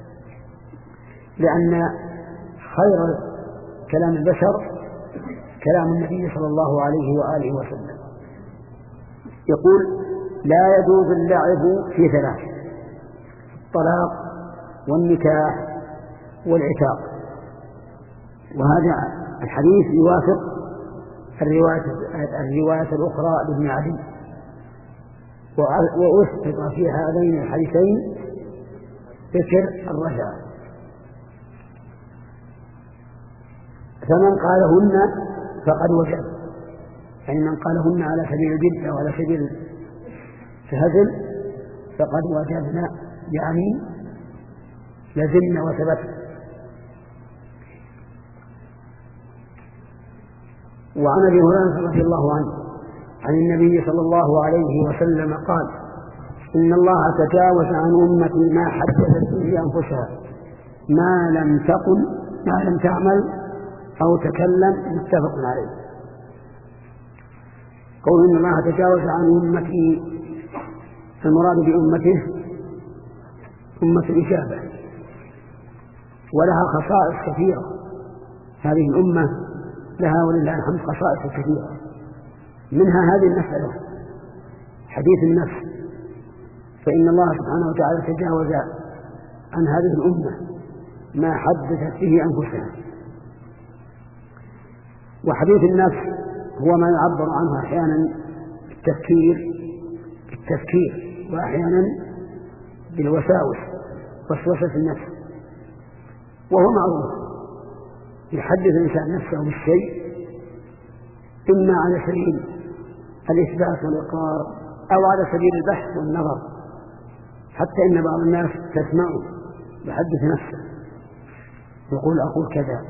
S3: لأن خير كلام البشر كلام النبي صلى الله عليه وآله وسلم. يقول: لا يجوز اللعب في ثلاث: الطلاق والنكاح والعتاق. وهذا الحديث يوافق الرواية, الرواية الأخرى لابن عدي، وأسقط في هذين الحديثين ذكر الرجعة. فمن قالهن فقد وجب، يعني من قالهن على سبيل الجد وعلى سبيل الهزل فقد وجبنا، يعني لزمنا وثبتنا. وعن ابي هريره رضي الله عنه عن النبي صلى الله عليه وسلم قال: إن الله تجاوز عن أمتي ما حدثت به أنفسها ما لم تقل ما لم تعمل أو تكلم. متفق عليه. قول إن الله تجاوز عن أمتي، المراد بأمته أمة الإجابة، ولها خصائص كثيرة. هذه الأمة لها ولله الحمد خصائص كثيرة، منها هذه المسألة حديث النفس، فإن الله سبحانه وتعالى تجاوز عن هذه الأمة ما حدثت به أنفسها. وحديث النفس هو ما يعبر عنه أحيانا بالتفكير بالتفكير وأحيانا بالوساوس، وسوسة النفس، وهو معروف. يحدث الإنسان نفسه بالشيء إما على سبيل الإثبات والإقرار أو على سبيل البحث والنظر، حتى إن بعض الناس تسمعه يحدث نفسه يقول: أقول كذا،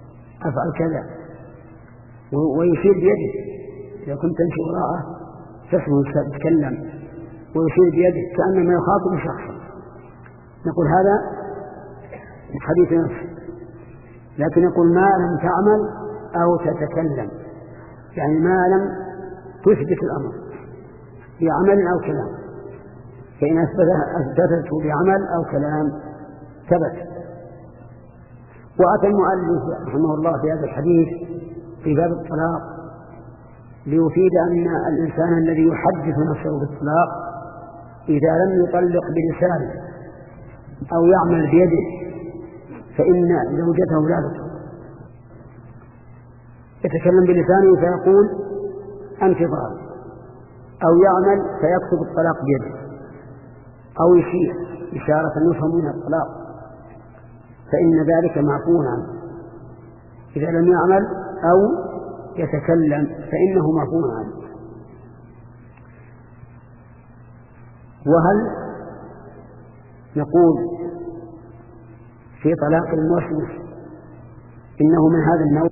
S3: أفعل كذا، ويشير بيده. إذا كنت تمشي وراءه تسمع يتكلم ويشير بيده كأنما يخاطب شخصا، نقول هذا حديث نفس. لكن يقول ما لم تعمل أو تتكلم، يعني ما لم تثبت الأمر بعمل أو كلام، فإن أثبته بعمل أو كلام ثبت. وأتى المؤلف رحمه الله في هذا الحديث في باب الطلاق ليفيد أن الإنسان الذي يحدث نفسه بالطلاق إذا لم يطلق بلسانه أو يعمل بيده فإن زوجته لا تطلق. يتكلم بلسانه فيقول أنت ضار، أو يعمل فيكتب الطلاق بيده، أو يشير إشارة يفهم منها الطلاق، فإن ذلك معفو عنه. إذا لم يعمل أو يتكلم فإنه معفو عنه. وهل نقول في طلاق الموسوس إنه من هذا النوع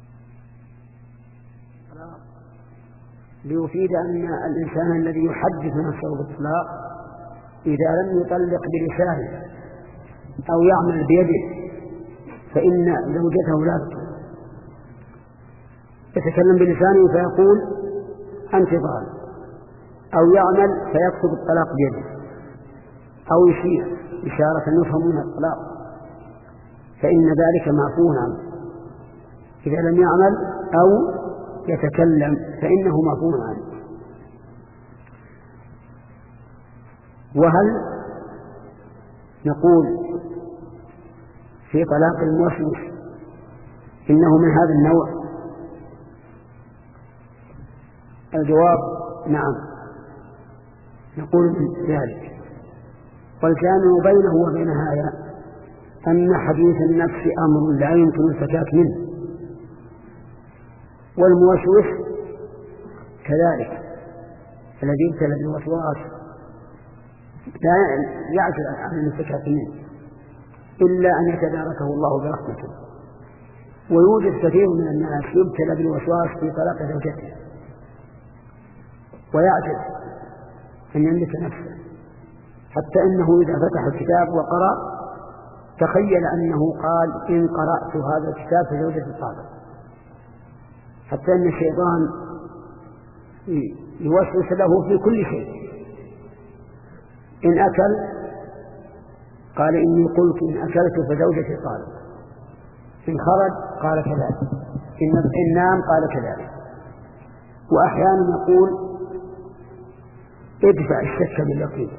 S3: ليفيد أن الإنسان الذي يحدث نفسه بالطلاق إذا لم يطلق بلسانه أو يعمل بيده فإن زوجته لا تطلق. يتكلم بلسانه فيقول أنت ضال، أو يعمل فيكتب الطلاق بيده، أو يشير إشارة يفهم منها الطلاق، فإن ذلك معفو عنه. إذا لم يعمل أو يتكلم فإنه معفو عنه. وهل نقول في طلاق الموسوس إنه من هذا النوع؟ الجواب نعم، نقول ذلك. والجامع بينه وبين هذا أن حديث النفس أمر لا يمكن الفكاك منه، والموسوس كذلك الذي ابتلى بالوسواس لا يعجز عن الفكاك منه إلا أن يتداركه الله برحمته. ويوجد كثير من الناس يبتلى بالوسواس في طلاق زوجته ويعجز أن يملك نفسه، حتى إنه إذا فتح الكتاب وقرأ تخيل أنه قال إن قرأت هذا الكتاب فزوجتي الطالق، حتى أن الشيطان يوسوس له في كل شيء. إن أكل قال إني قلت إن أكلت فزوجتي طالق، إن خرج قال كذلك، إن نام قال كذلك. وأحيانا يقول ادفع الشك باليقين،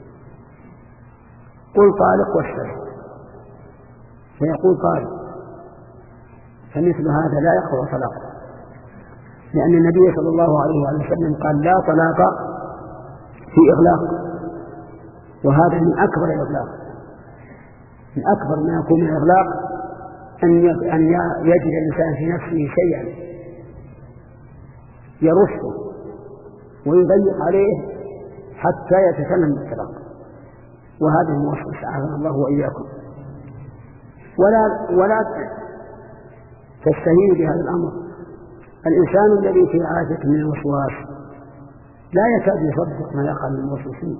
S3: قل طالق واشتري، فيقول طالق، فمثل هذا لا يقوى طلاقه، لأن النبي صلى الله عليه وسلم قال لا طلاق في إغلاق، وهذا من أكبر الإغلاق، من أكبر ما يكون من الإغلاق أن يجد الإنسان في نفسه شيئا يرشه ويضيق عليه حتى يتكلم بالطلاق، وهذا الموسوس أعاذنا الله وإياكم. ولا ولا تستهين بهذا الأمر. الإنسان الذي في عادة من الوسواس لا يكاد يصدق ما يقع من الموسوسين،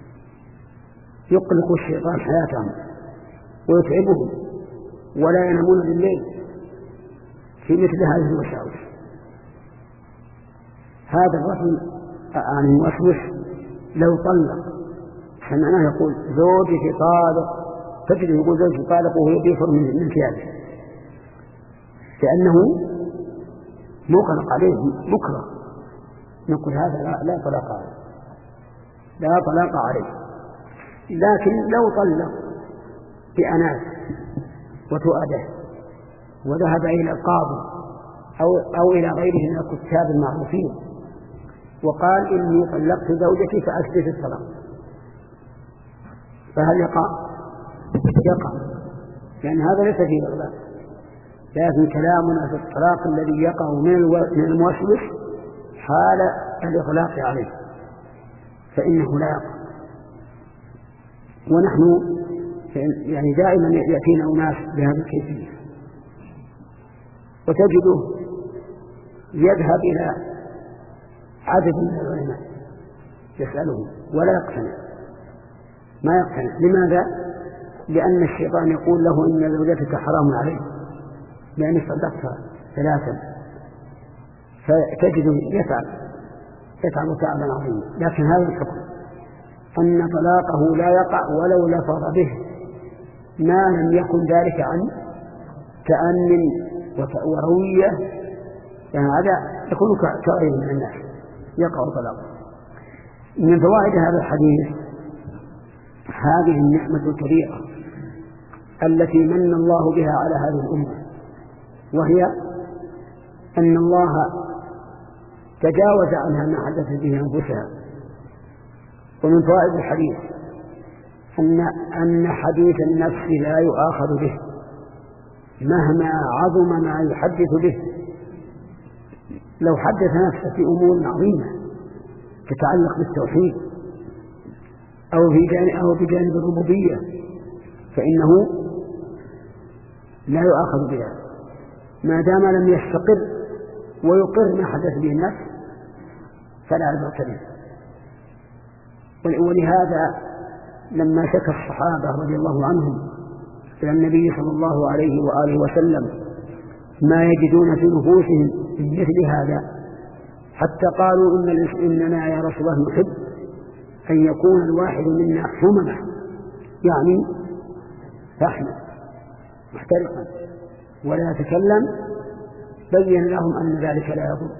S3: يقلق الشيطان حياتهم ويتعبهم ولا ينامون بالليل في مثل هذه الوساوس. هذا الرجل عن الموسوس لو طلق سمعناه يقول زوجتي طالق، تجد يقول زوجتي طالق وهو يبيفر من ثيابه، لأنه مقلق عليه بكرة. نقول هذا لا, لا طلاق عليه، لا طلاق عليه. لكن لو طلق بأناة وتؤده وذهب إلى القاضي أو, أو إلى غيره من الكتاب المعروفين وقال إني طلقت زوجتي فأثبت الطلاق، فهل يقع؟ يقع، لأن هذا ليس فيه إغلاق. لكن كلامنا في الطلاق الذي يقع من الموسوس حال الإغلاق عليه فإنه لا يقع. ونحن يعني دائما يأتينا أناس بهذه الكيفية، وتجده يذهب إلى عدد من العلماء يسأله ولا يقتنع، ما يقتنع. لماذا؟ لأن الشيطان يقول له إن زوجتك حرام عليك لأنك صدقتها ثلاثا، فتجد يفعل يفعل تعبا عظيما. لكن هذا الحكم أن طلاقه لا يقع ولو لفظ به ما لم يكن ذلك عن تأمن وروية، يعني هذا يكون كغيره من الناس يقع طلاقه. من فوائد هذا الحديث هذه النعمة الكبيرة التي من الله بها على هذه الأمة، وهي أن الله تجاوز عنها ما حدث به أنفسها. ومن فوائد الحديث أن أن حديث النفس لا يؤاخذ به مهما عظم ما يحدث به. لو حدث نفسه في أمور عظيمة تتعلق بالتوحيد أو في جانب أو بجانب الربوبية فإنه لا يؤاخذ بها ما دام لم يستقر ويقر ما حدث به النفس فلا عبرة به. ولهذا لما شكى الصحابة رضي الله عنهم إلى النبي صلى الله عليه وآله وسلم ما يجدون في نفوسهم من مثل هذا، حتى قالوا إن إننا يا رسول الله نحب أن يكون الواحد منا حممة، يعني فحما محترقا ولا يتكلم، بين لهم أن ذلك لا يضر،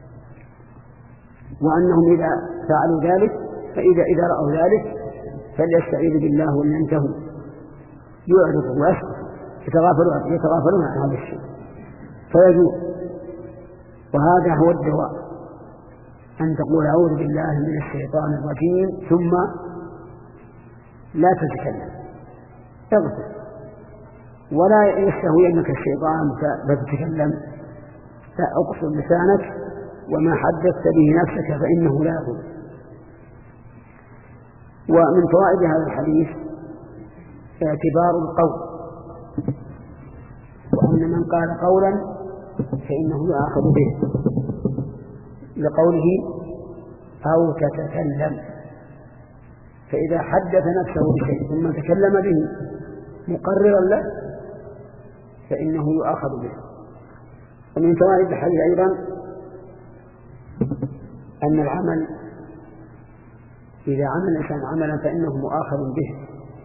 S3: وأنهم إذا فعلوا ذلك فإذا إذا رأوا ذلك فليستعيذوا بالله ولينتهوا، يعرضوا ويسكتوا يتغافلون يتغافلون عن هذا الشيء فيجوع. وهذا هو الدواء، أن تقول أعوذ بالله من الشيطان الرجيم ثم لا تتكلم، اغفر ولا يستهوينك الشيطان فتتكلم، فأقصر لسانك وما حدثت به نفسك فإنه لا يضر. ومن فوائد هذا الحديث اعتبار القول، وأن من قال قولا فإنه يؤاخذ به لقوله أو تتكلم، فإذا حدث نفسه بشيء ثم تكلم به مقررا له فإنه يؤاخذ به. ومن فوائد الحديث أيضا أن العمل إذا عمل الإنسان عملا فإنه مؤاخذ به،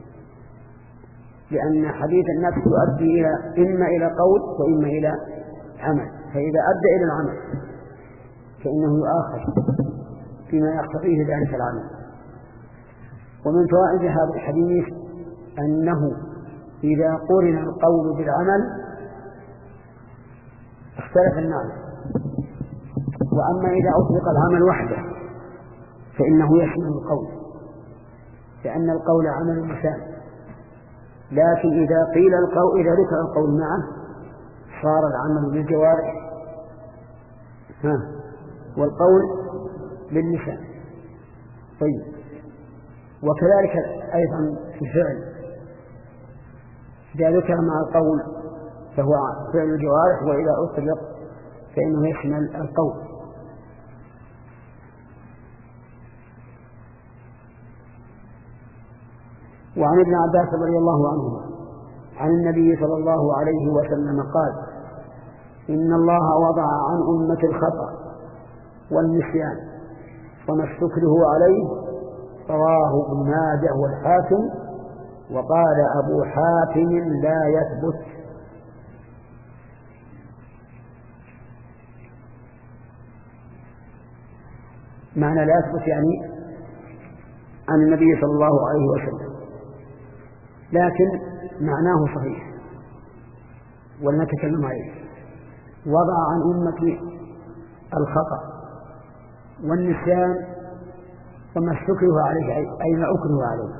S3: لأن حديث النفس يؤدي إلى إما إلى قول وإما إلى عمل، فإذا أدى إلى العمل فإنه يؤاخذ فيما يقتضيه ذلك العمل. ومن فوائد هذا الحديث أنه إذا قرن القول بالعمل اختلف المعنى، وأما إذا أطلق العمل وحده فإنه يشمل القول، لأن القول عمل لسان، لكن إذا قيل القول إذا ذكر القول معه صار العمل بالجوارح والقول باللسان. طيب، وكذلك أيضا في الفعل إذا ذكر مع القول فهو فعل الجوارح، وإذا أطلق فإنه يشمل القول. وعن ابن عباس رضي الله عنهما عن النبي صلى الله عليه وسلم قال إن الله وضع عن أمة الخطأ والنسيان وما استكره عليه، رواه ابن ماجه والحاكم، وقال أبو حاتم لا يثبت. معنى لا يثبت يعني عن النبي صلى الله عليه وسلم، لكن معناه صحيح ولنتكلم عليه. وضع عن أمتي الخطأ والنسيان وما استكره عليه أي ما أكره عليه.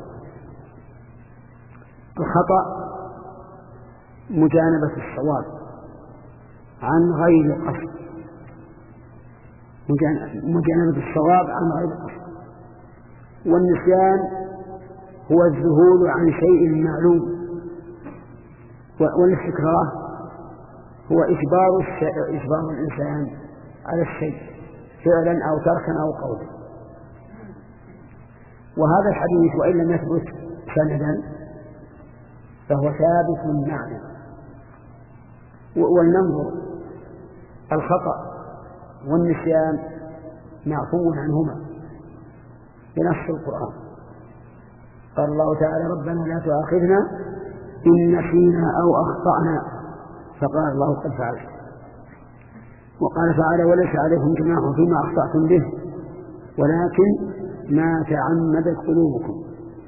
S3: الخطأ مجانبة الصواب عن غير قصد، مجانبة الصواب عن غير قصد. والنسيان هو الذهول عن شيء معلوم، والاستكراه هو إجبار, إجبار الإنسان على الشيء فعلا أو تركا أو قولا. وهذا الحديث وإن لم يثبت سندا فهو ثابت معنى. ولننظر الخطأ والنسيان معفو عنهما بنص القرآن. قال الله تعالى ربنا لا تؤاخذنا إن نسينا أو أخطأنا، فقال الله قد فعلت. وقال تعالى وليس عليكم جناح فيما أخطأتم به ولكن ما تعمدت قلوبكم.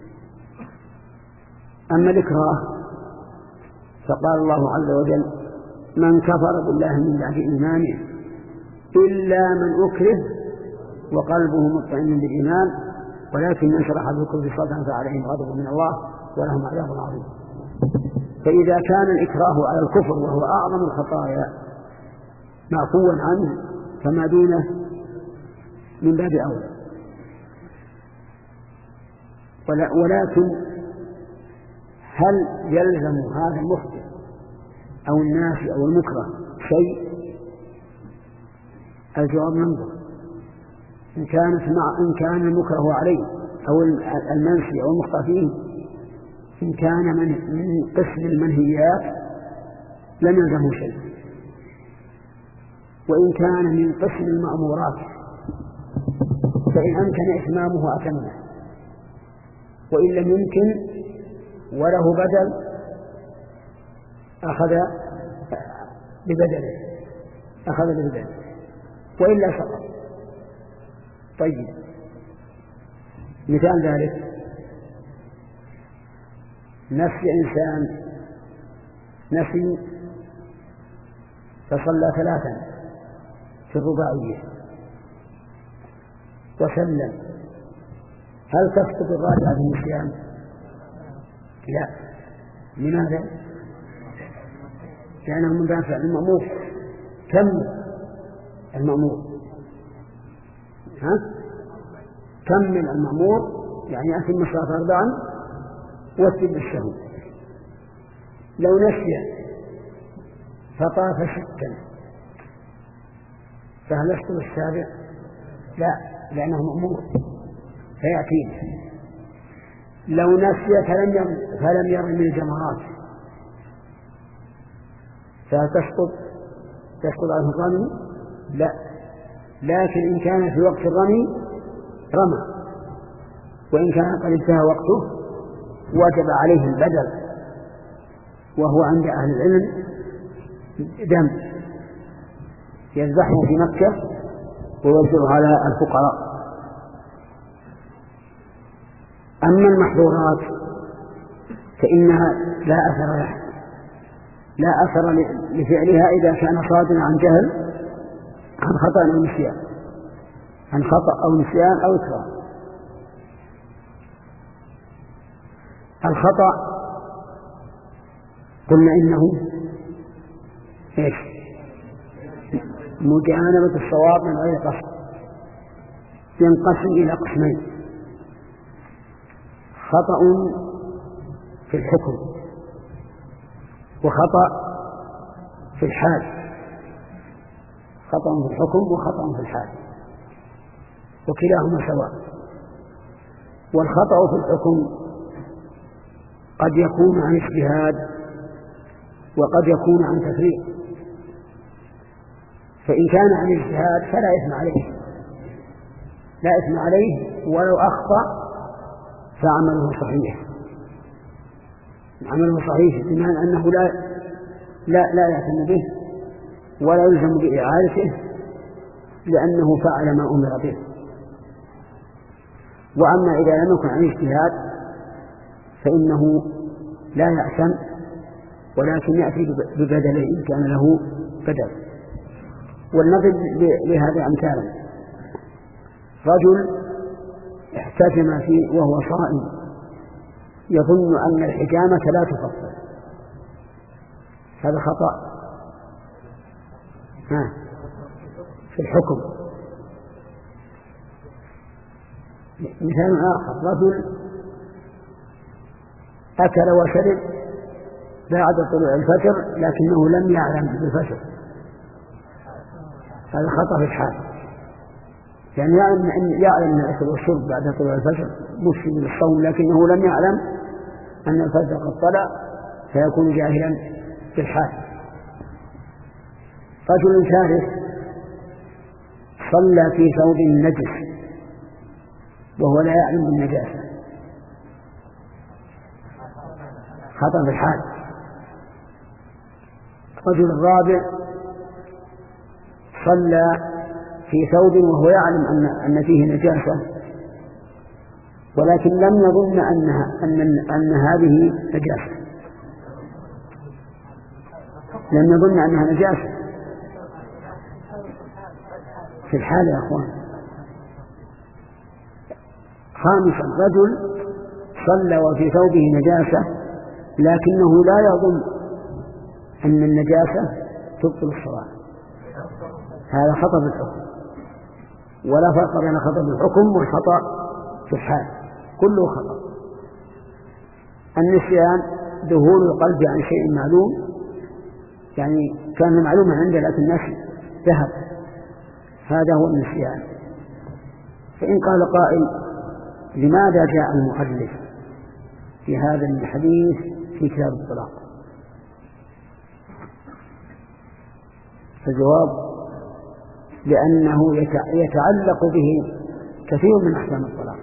S3: أما الإكراه فقال الله عز وجل من كفر بالله من بعد إيمانه إلا من أكره وقلبه مطمئن بالإيمان ولكن من شرح بالكفر صدرا فعليهم غضب من الله ولهم عذاب عظيم. فإذا كان الإكراه على الكفر وهو أعظم الخطايا معفوا عنه فما دونه من باب أولى. ولكن هل يلزم هذا المخطئ أو الناسي أو المكره شيء؟ الجواب ننظر. إن كانت مع إن كان المكره عليه أو المنسي أو المخطئ فيه إن كان من, من قسم المنهيات لم يلزمه شيء، وإن كان من قسم المأمورات فإن أمكن إتمامه أتمه، وإن لم يمكن وله بدل أخذ ببدله أخذ ببدله وإلا سقط. طيب مثال ذلك نسي إنسان نسي فصلى ثلاثا في الرباعية وسلم، هل تسقط الراجعة بالنسيان؟ لا. لماذا؟ لأنه من باب فعل المأمور. كم المأمور؟ ها؟ كمل المأمور يعني أتم الصلاة أربعا واسجد السهو. لو نسي فطاف ستا فهل يسقط السابع؟ لا، لأنه مأمور فيأتيه. لو نسي فلم يرم فلم يرم من الجمرات فهل تسقط تسقط عنه الرمي؟ لا، لكن إن كان في وقت الرمي رمى، وإن كان قد انتهى وقته وجب عليه البدل، وهو عند أهل العلم دم يذبحه في مكة ويوزعه على الفقراء. أما المحظورات فإنها لا أثر لها لا أثر لفعلها إذا كان صادرا عن جهل عن خطأ أو نسيان عن خطأ أو نسيان أو إكراه. الخطأ قلنا إنه إيش؟ مجانبة الصواب من غير قصد. ينقسم إلى قسمين: خطأ في الحكم وخطأ في الحال. خطأ في الحكم وخطأ في الحال وكلاهما سواء. والخطأ في الحكم قد يكون عن اجتهاد وقد يكون عن تفريط، فإن كان عن اجتهاد فلا إثم عليه لا إثم عليه ولو أخطأ فعمله صحيح عمله صحيح بمعنى أنه لا لا لا يعتم به ولا يلزم بإعادته لأنه فعل ما أمر به. وأما إذا لم يكن عن اجتهاد فإنه لا يأثم ولكن يأتي ببدله إن كان له بدل. ولنضرب لهذا أمثالا: رجل احتجم فيه وهو صائم يظن أن الحجامة لا تفطر، هذا خطأ ها في الحكم. مثال آخر: رجل أكل وشرب بعد طلوع الفجر لكنه لم يعلم بالفجر، هذا خطأ في الحال يعني يعلم أن يعلم أن الأكل والشرب بعد طلوع الفجر مفسد للصوم، لكنه لم يعلم أن الفجر قد طلع فيكون جاهلا بالحال. رجل ثالث صلى في ثوب نجس وهو لا يعلم بالنجاسة، خطأ في الحال. رجل الرابع صلى في ثوب وهو يعلم أن, أن فيه نجاسة ولكن لم يظن أنها أن, أن هذه نجاسة، لم يظن أنها نجاسة في الحال يا أخوان. خامسا رجل صلى وفي ثوبه نجاسة لكنه لا يظن أن النجاسة تبطل الصلاة، هذا خطأ في الحكم، ولا فرق بين خطأ في الحكم والخطأ في الحال، كله خطأ. النسيان ذهول القلب عن شيء معلوم، يعني كان معلوما عنده لكن نسي ذهب، هذا هو النسيان. فإن قال قائل لماذا جاء المؤلف في هذا الحديث في كتاب الطلاق؟ الجواب لأنه يتعلق به كثير من أحكام الطلاق.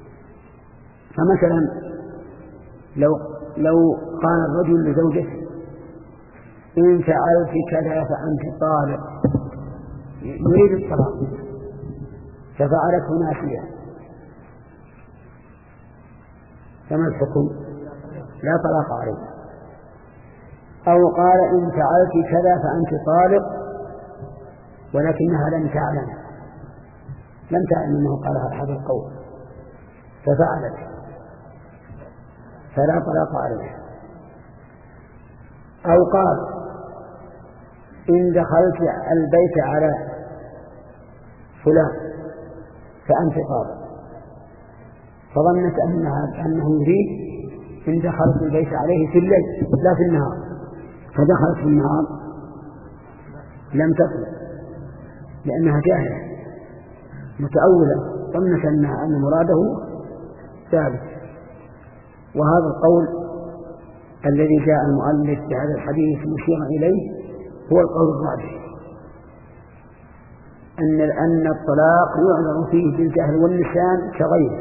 S3: فمثلا لو لو قال الرجل لزوجته إن فعلت كذا فأنت طالق، يريد الطلاق ففعلته ناسية، فما الحكم؟ لا طلاق عليه. أو قال إن فعلت كذا فأنت طالق ولكنها لم تعلم لم تعلم أنه قال هذا القول ففعلت، فلا طلاق عليه. أو قال إن دخلت البيت على فلان فأنت طالق، فظنت أنها أنه يريد إن دخلت البيت عليه في الليل لا في النهار، فدخلت في النهار لم تطلق لأنها جاهلة متأولة، ظنت أنها أن مراده ثابت. وهذا القول الذي جاء المؤلف بهذا الحديث مشير إليه هو القول الراجح، أن أن الطلاق يعذر فيه بالجهل والنسيان كغيره،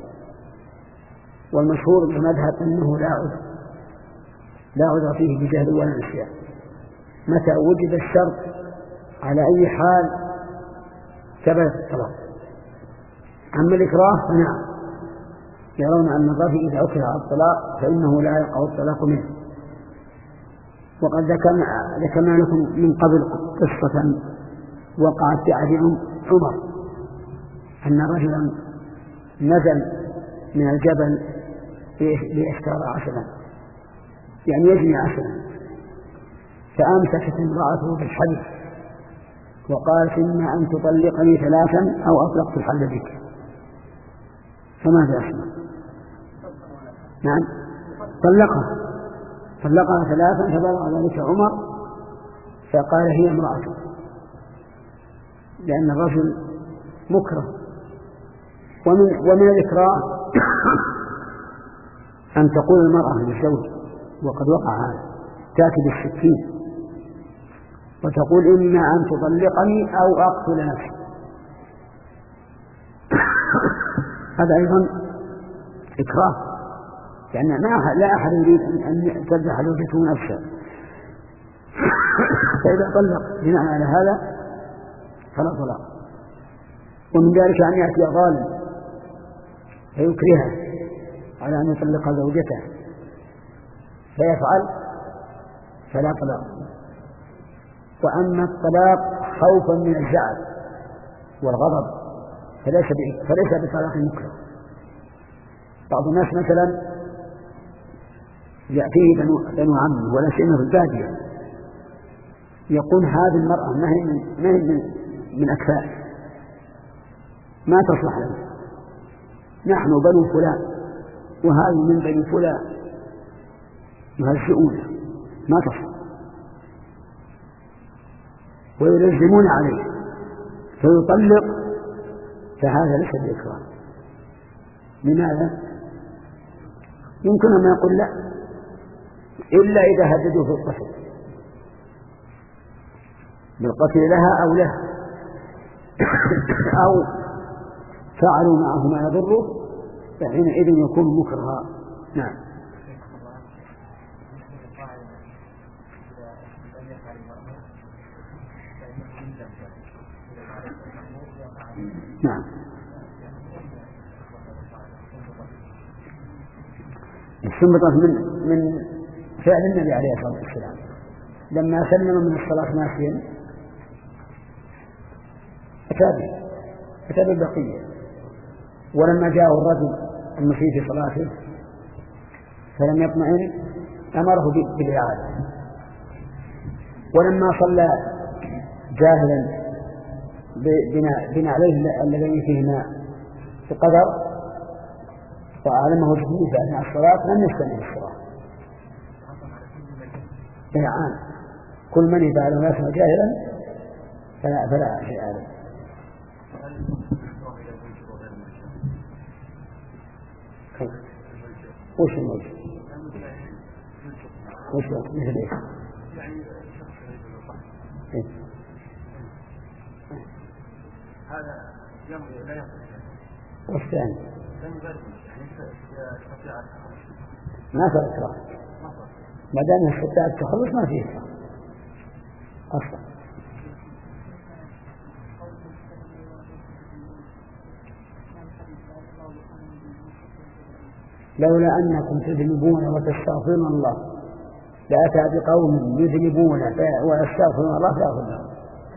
S3: والمشهور بالمذهب أنه لا عذر لا عذر فيه بالجهل ولا نسيان متى وجد الشرط على أي حال ثبت الطلاق. أما الإكراه فنعم، يرون أن الرجل إذا أكره على الطلاق فإنه لا يقع الطلاق منه. وقد ذكرنا ذكرنا لكم من قبل قصة وقعت في عهد عمر أن رجلا نزل من الجبل ليشترى عسلا، يعني يجني عسلا، فأمسكت امرأته بالحديث وقالت إما أن تطلقني ثلاثا أو أطلقت الحل بك، فماذا أصنع؟ نعم طلقها طلقها ثلاثا، فبلغ ذلك عمر فقال هي امرأته، لأن الرجل مكره. ومن, ومن الإكراه أن تقول المرأة للزوج وقد وقع هذا، تأتي بالسكين وتقول إما أن تطلقني أو أقتل نفسي، هذا أيضا إكراه، لأن يعني لا أحد يريد أن تذبح زوجته نفسه، فإذا طلق بناء على هذا فلا طلاق. ومن ذلك أن يأتي ظالم فيكرهه على أن يطلق زوجته فيفعل فلا طلاق. وأما الطلاق خوفا من الزعل والغضب فليس فليس بطلاق مكره. بعض الناس مثلا يأتيه بنو, بنو عمه ولا شيء في البادية، يقول هذه المرأة ما هي من, ما هي من, من أكفاء ما تصلح لنا، نحن بنو فلان وهذه من بني فلان يهزئون ما تصلح، ويلزمون عليه فيطلق فهذا ليس بإكراه. لماذا؟ يمكن أن يقول لا إلا إذا هددوا في القتل بالقتل لها أو له أو فعلوا معه ما يضره، فحينئذ يكون مكرها. نعم. نعم. استنبطت من من فعل النبي عليه الصلاة والسلام لما سلم من الصلاة ماشيا أتى به أتى بالبقية، ولما جاء الرجل المسيء في صلاته فلم يطمئن أمره بالإعادة، ولما صلى جاهلا بناء عليه الذين فيهما القدر وأعلمه جديد أثناء الصلاة لم يستمع الصلاة. يعني كل من يفعل ما يسمع جاهلا فلا فلا شيء عليه. وش الموجود؟ وش مثل ايش؟ إيه؟
S2: هذا يمضي لا يصح.
S3: والثاني
S2: لم يبرد يعني يستطيع
S3: ما صار إكراه، ما دام يستطيع التخلص ما فيه إكراه أصلا. لولا أنكم تذنبون وتستغفرون الله لأتى بقوم يذنبون ويستغفرون الله فيغفر لهم.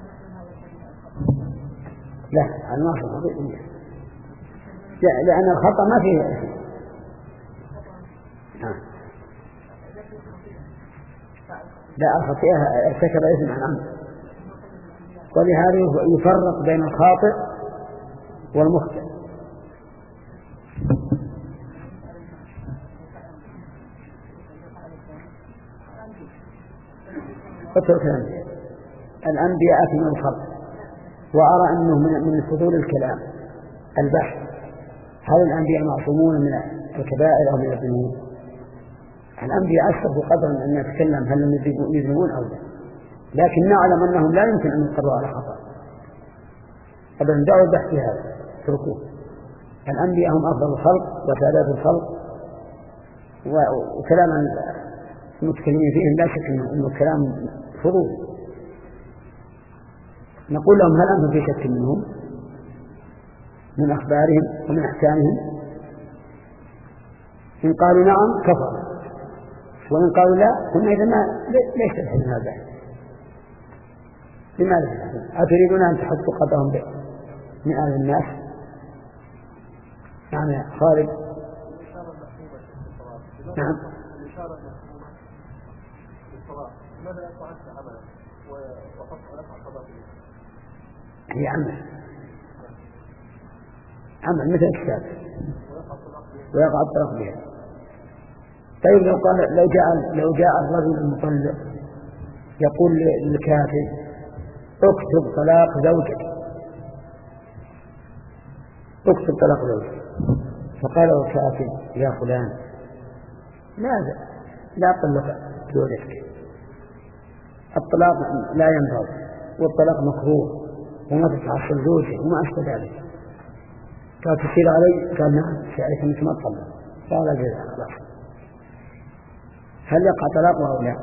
S3: لا الناصر حقيقي، لأن الخطأ ما فيه إثم. لا الخطيئة ارتكب إثم عن عمد، ولهذا يفرق بين الخاطئ والمخطئ. اترك الأنبياء، الأنبياء من الخلق، وأرى أنه من فضول الكلام البحث هل الأنبياء معصومون من الكبائر أو من الذنوب؟ الأنبياء أشرف قدرا أن يتكلم هل يذنبون أو لا، لكن نعلم أنهم لا يمكن أن يقروا على خطأ. أبدا دعوا البحث في هذا، اتركوه. الأنبياء هم أفضل الخلق وسادات الخلق، وكلام المتكلمين فيهم لا شك أنه الكلام فضول. نقول لهم هل أنتم في شك منهم من أخبارهم ومن أحكامهم؟ إن قالوا نعم كفر، وإن قالوا لا قلنا إذا ما ليش تبحثون هذا؟ لماذا تبحثون؟ أتريدون أن تحطوا قدرهم من أهل الناس؟ نعم يا خالد. نعم. هي عمل عمل مثل الكتاب ويقع الطلاق بها. طيب لو قال لو جاء لو جاء الرجل المطلق يقول للكافر اكتب طلاق زوجك، اكتب طلاق زوجك، فقال الكافر يا فلان ماذا لا طلق زوجتك، الطلاق لا ينفع والطلاق مكروه وما تتحصل زوجه وما أشبه ذلك. قال تسير علي؟ قال نعم سألك أنك ما تطلق. قال جزاء خلاص. هل يقع طلاقه أو لا؟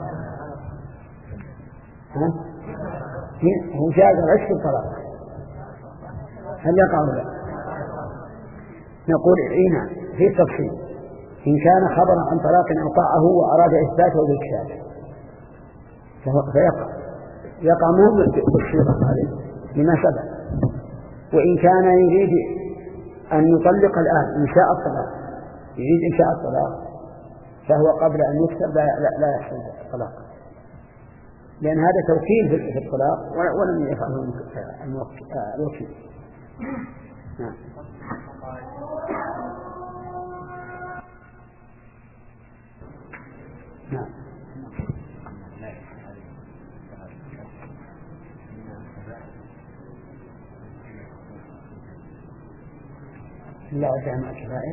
S3: ها؟ هو جاز العشق الطلاق، هل يقع أو لا؟ نقول إينا في التفصيل إن كان خبرا عن طلاق أوقعه وأراد إثباته بالكتاب فيقع يقع مو بالصيغة هذه لما سبق. وإن كان يريد أن يطلق الآن إنشاء الطلاق، يريد إنشاء الطلاق فهو قبل أن يكتب لا, لا, لا يحصل الطلاق، لأن هذا توكيل في الطلاق ولم يفعله الوكيل. نعم. نعم. لا جامع كبائر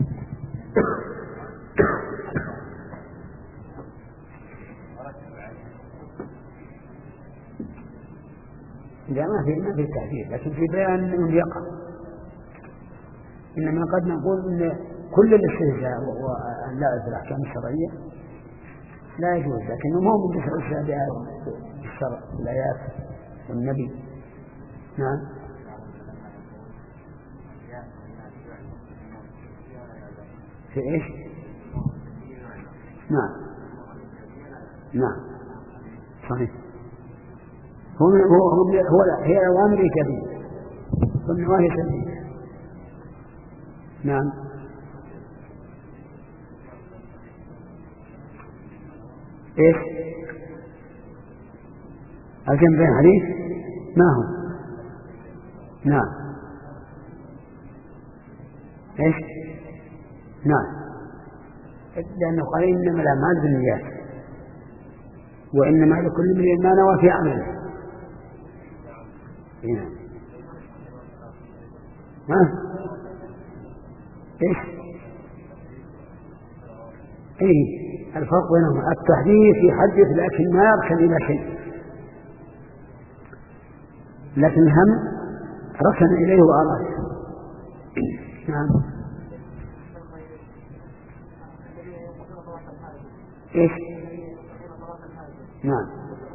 S3: لا ما في ما في تحديد، لكن في بيان انه يقع. انما قد نقول ان كل الاستهزاء واللعب بالاحكام الشرعيه لا يجوز، لكنه مو من الاستهزاء بالشرع بالايات والنبي. نعم. في ايش؟ نعم نعم صحيح. هو هو هو, هو هي أوامر إيجابية والنواهي سلبية. نعم. إيش؟ الجمع بين حديث ما هو؟ نعم. إيش؟ نعم. لأنه قال إنما الأعمال بالنيات وإنما لكل امرئ ما نوى في عمله. نعم. ها؟ إيش؟ إيه الفرق بينهما؟ التحديث يحدث لكن ما يركن إلى شيء، لكن الهم ركن إليه وأراد. نعم. إيش؟ نعم.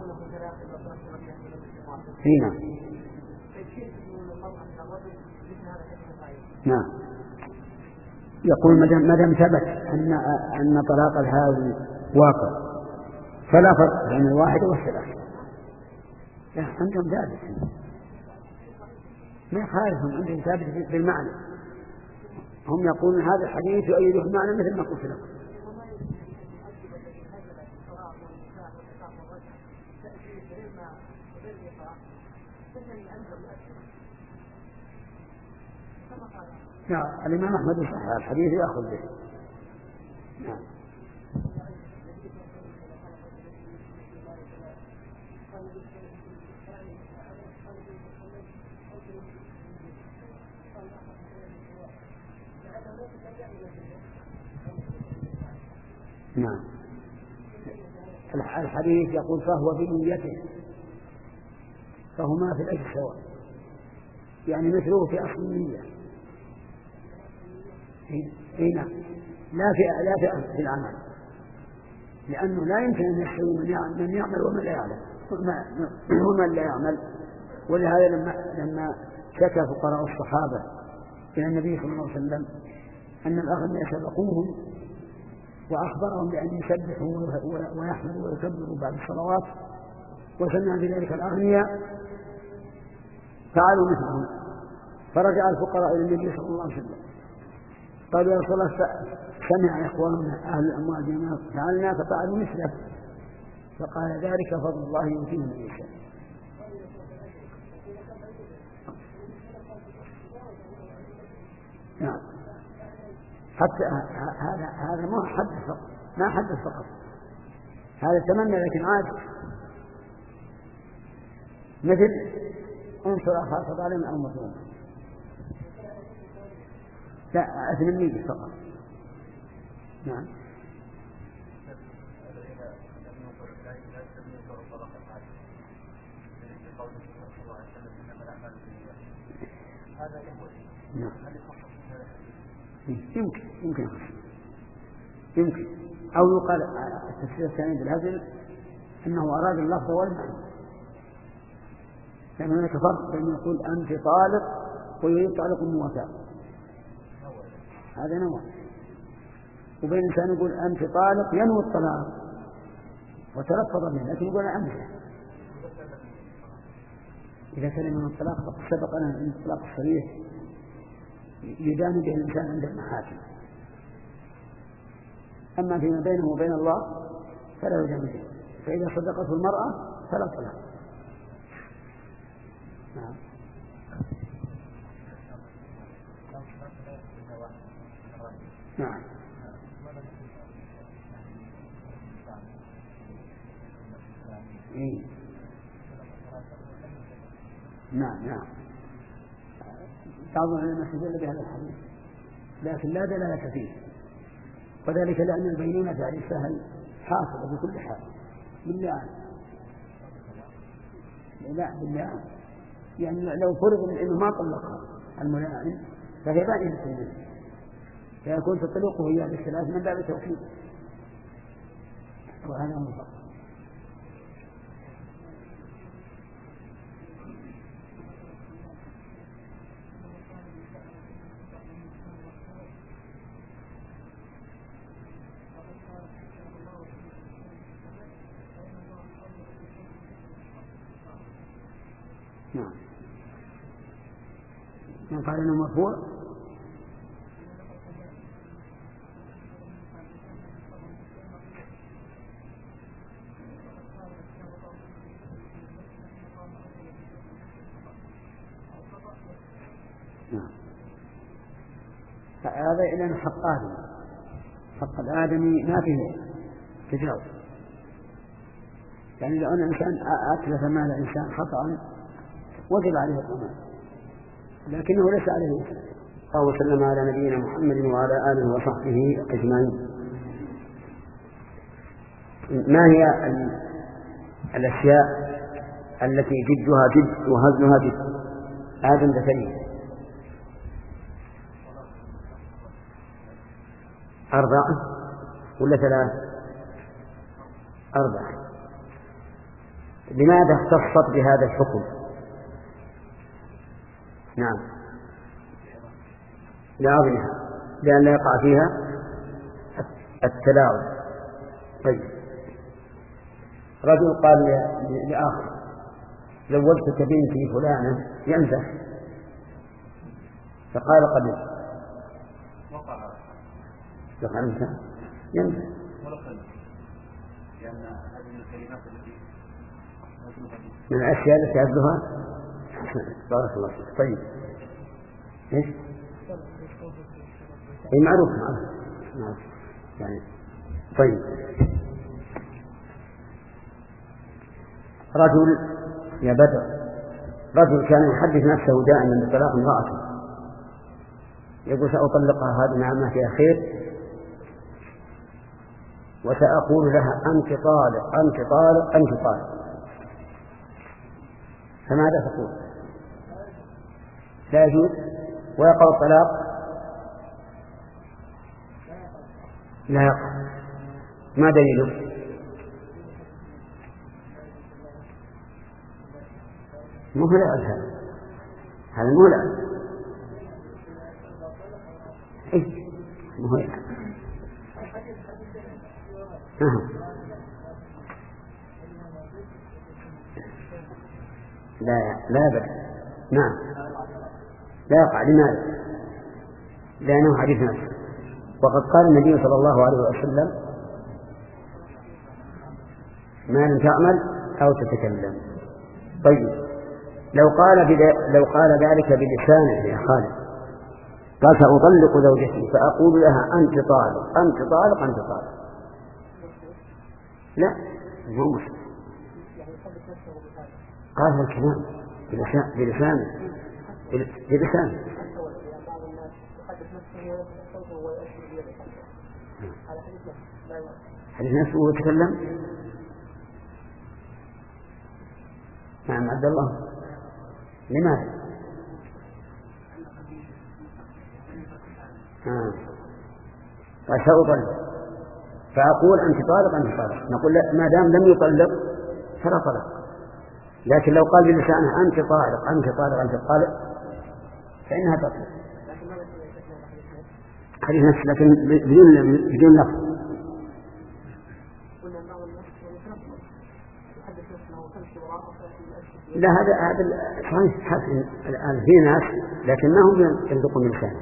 S3: هنا. نعم. يقول ما دام ثبت أن أن طلاق الهاوي واقع فلا فرق بين الواحد والثلاث. لا عندهم ثابت، ما يخالفهم، عندهم ثابت بالمعنى. هم يقولون هذا الحديث يؤيده المعنى مثل ما قلت لكم. لا الإمام أحمد صحيح الحديث يأخذ به. نعم. نعم. الحديث يقول فهو بنيته، فهما في الأجل سواء، يعني مثله في أصل النية. هنا لا في لا في العمل، لأنه لا يمكن أن يستوي من يعمل ومن لا يعمل ومن لا يعمل. ولهذا لما لما شكى فقراء الصحابة إلى النبي صلى الله عليه وسلم أن الأغنياء سبقوهم وأخبرهم بأن يسبحوا ويحمدوا ويكبروا بعد الصلوات، وسمع بذلك الأغنياء فعلوا مثلهم، فرجع الفقراء إلى النبي صلى الله عليه وسلم قالوا يا رسول الله سمع إخواننا أهل الأموال بما فعلنا ففعلوا مثله، فقال ذلك فضل الله يؤتيه من يشاء. نعم. حتى هذا هذا ما حدث فقط، ما حدث فقط، هذا تمنى لكن عاد مثل انصر أخاك ظالما أو مظلوما. لا أثنمية فقط. نعم. نعم. يمكن يمكن يمكن أو يقال التفسير الثاني بالهزل أنه أراد اللفظ والمعنى، لأن هناك فرق بين يقول أنت طالق ويريد طالق موافق، هذا نوع، وبين إنسان يقول أنت طالق ينوي الطلاق وتلفظ به لكن يقول أنت. إذا كان من الطلاق فقد سبق لنا أن الطلاق الصريح يدان به الإنسان عند المحاكم، أما فيما بينه وبين الله فلا يدان به، فإذا صدقته المرأة فلا طلاق. نعم. نعم. إيه. نعم نعم. بعض العلماء استدل بهذا الحديث لكن لا دلالة فيه، وذلك لأن البينونة على السهل حاصلة بكل حال باللعان. لا باللعان، يعني لو فرض أنه ما طلقها الملاعن فهي بائنة منه، فيكون تطلقه إياه بالثلاث من باب التوكيد، وهذا مطلق. نعم. من قال انه مرفوع نعم. هذا إلى حق آدم، حق الآدمي ما فيه تجاوز، يعني لو أن الإنسان أتلف مال الإنسان خطأ وجب عليه الضمان، لكنه ليس عليه إثم.
S1: صلى الله وسلم على نبينا محمد وعلى آله وصحبه أجمعين. ما هي الأشياء التي جدها جد وهزلها جد؟ آدم ذكريه. أربعة ولا ثلاث؟ أربعة. لماذا اختصت بهذا الحكم؟ نعم، لعظمها، لأن لا يقع فيها التلاعب. طيب، رجل قال لآخر زوجتك بنتي فلانة يمزح، فقال قبل وقع أنت يمزح، من الأشياء التي عبدها. بارك الله فيك. طيب، ايش؟ اي معروف معروف معروف يعني. طيب، رجل يا بدر، رجل كان يحدث نفسه دائما بطلاق امرأته، يقول سأطلقها هذه نعمة فيها خير، وسأقول لها أنت طالق أنت طالق أنت طالق، فماذا تقول؟ لا يجوز ويقع الطلاق؟ لا يقع. ما دليله؟ مو هو لا هذا هذا مو لا ايش مو هو لا لا بد. نعم لا يقع. لماذا؟ لأنه حديث نفس، وقد قال النبي صلى الله عليه وسلم ما لم تعمل أو تتكلم. طيب، لو قال لو قال ذلك بلسانه يا خالد، قال سأطلق زوجتي فأقول لها أنت طالق أنت طالق أنت طالق، لا مو مسلم. قال الكلام بلسانه بلسانه حديث نفسه ويتكلم. نعم عبد الله، لماذا؟ آه. وسأطلق فأقول أنت طالق أنت طالق، نقول ما دام لم يطلق فلا طلق، لكن لو قال بلسانه أنت طالق أنت طالق أنت طالق فإنها تطلق. حديث نفس لكن بدون بدون لفظ. لا هذا هذا صحيح حسن. الآن في ناس لكنهم ينطقون بلسانه.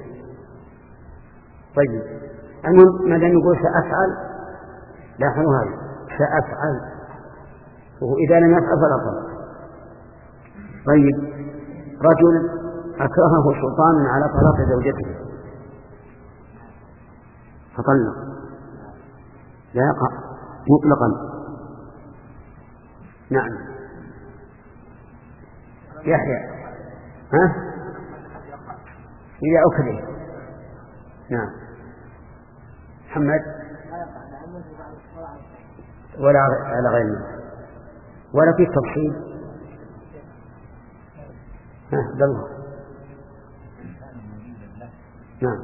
S1: طيب، المهم ما دام يقول سأفعل، لاحظوا هذا سأفعل، وإذا لم يفعل فلا طلق. طيب، رجل أكرهه سلطان على طلاق زوجته فطلق، لا يقع مطلقا. نعم يحيى، ها إذا أكره نعم. محمد ولا على غير المنع ولا في تفصيل. ها عبد الله. نعم.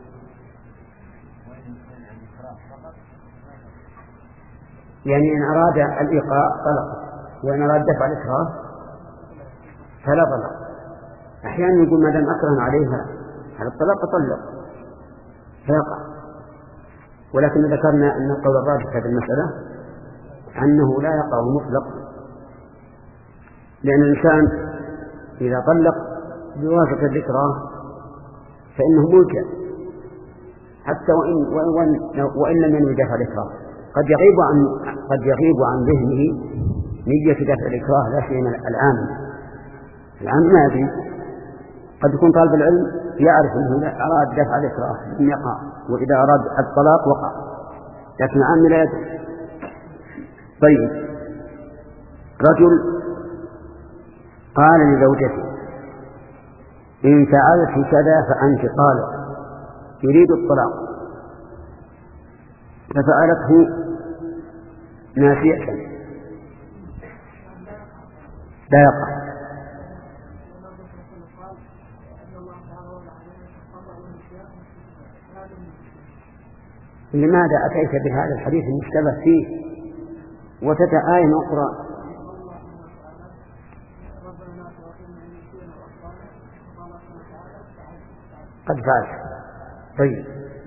S1: يعني إن أراد الإيقاع طلق، وإن أراد دفع الإكراه فلا طلق. أحيانا يقول ما دام أكره عليها على الطلاق طلق فيقع، ولكن ذكرنا أن القول الراجح في هذه المسألة أنه لا يقع مطلق، لأن الإنسان إذا طلق بواسطة الإكراه فإنه ملجأ حتى وإن, وإن, وإن لم ينوي دفع الإكراه. قد يغيب عن قد يغيب عن ذهنه نية دفع الإكراه، لا سيما العام العام ما يدري. قد يكون طالب العلم يعرف أنه إذا أراد دفع الإكراه لم يقع، وإذا أراد الطلاق وقع، لكن العام لا يدري. طيب، رجل قال لزوجته إن فعلت كذا فأنت طالق، يريد الطلاق، ففعلته ناسية لا يقع. لماذا أتيت بهذا الحديث المشتبه فيه وتتى آية أخرى؟ قد فعل. طيب،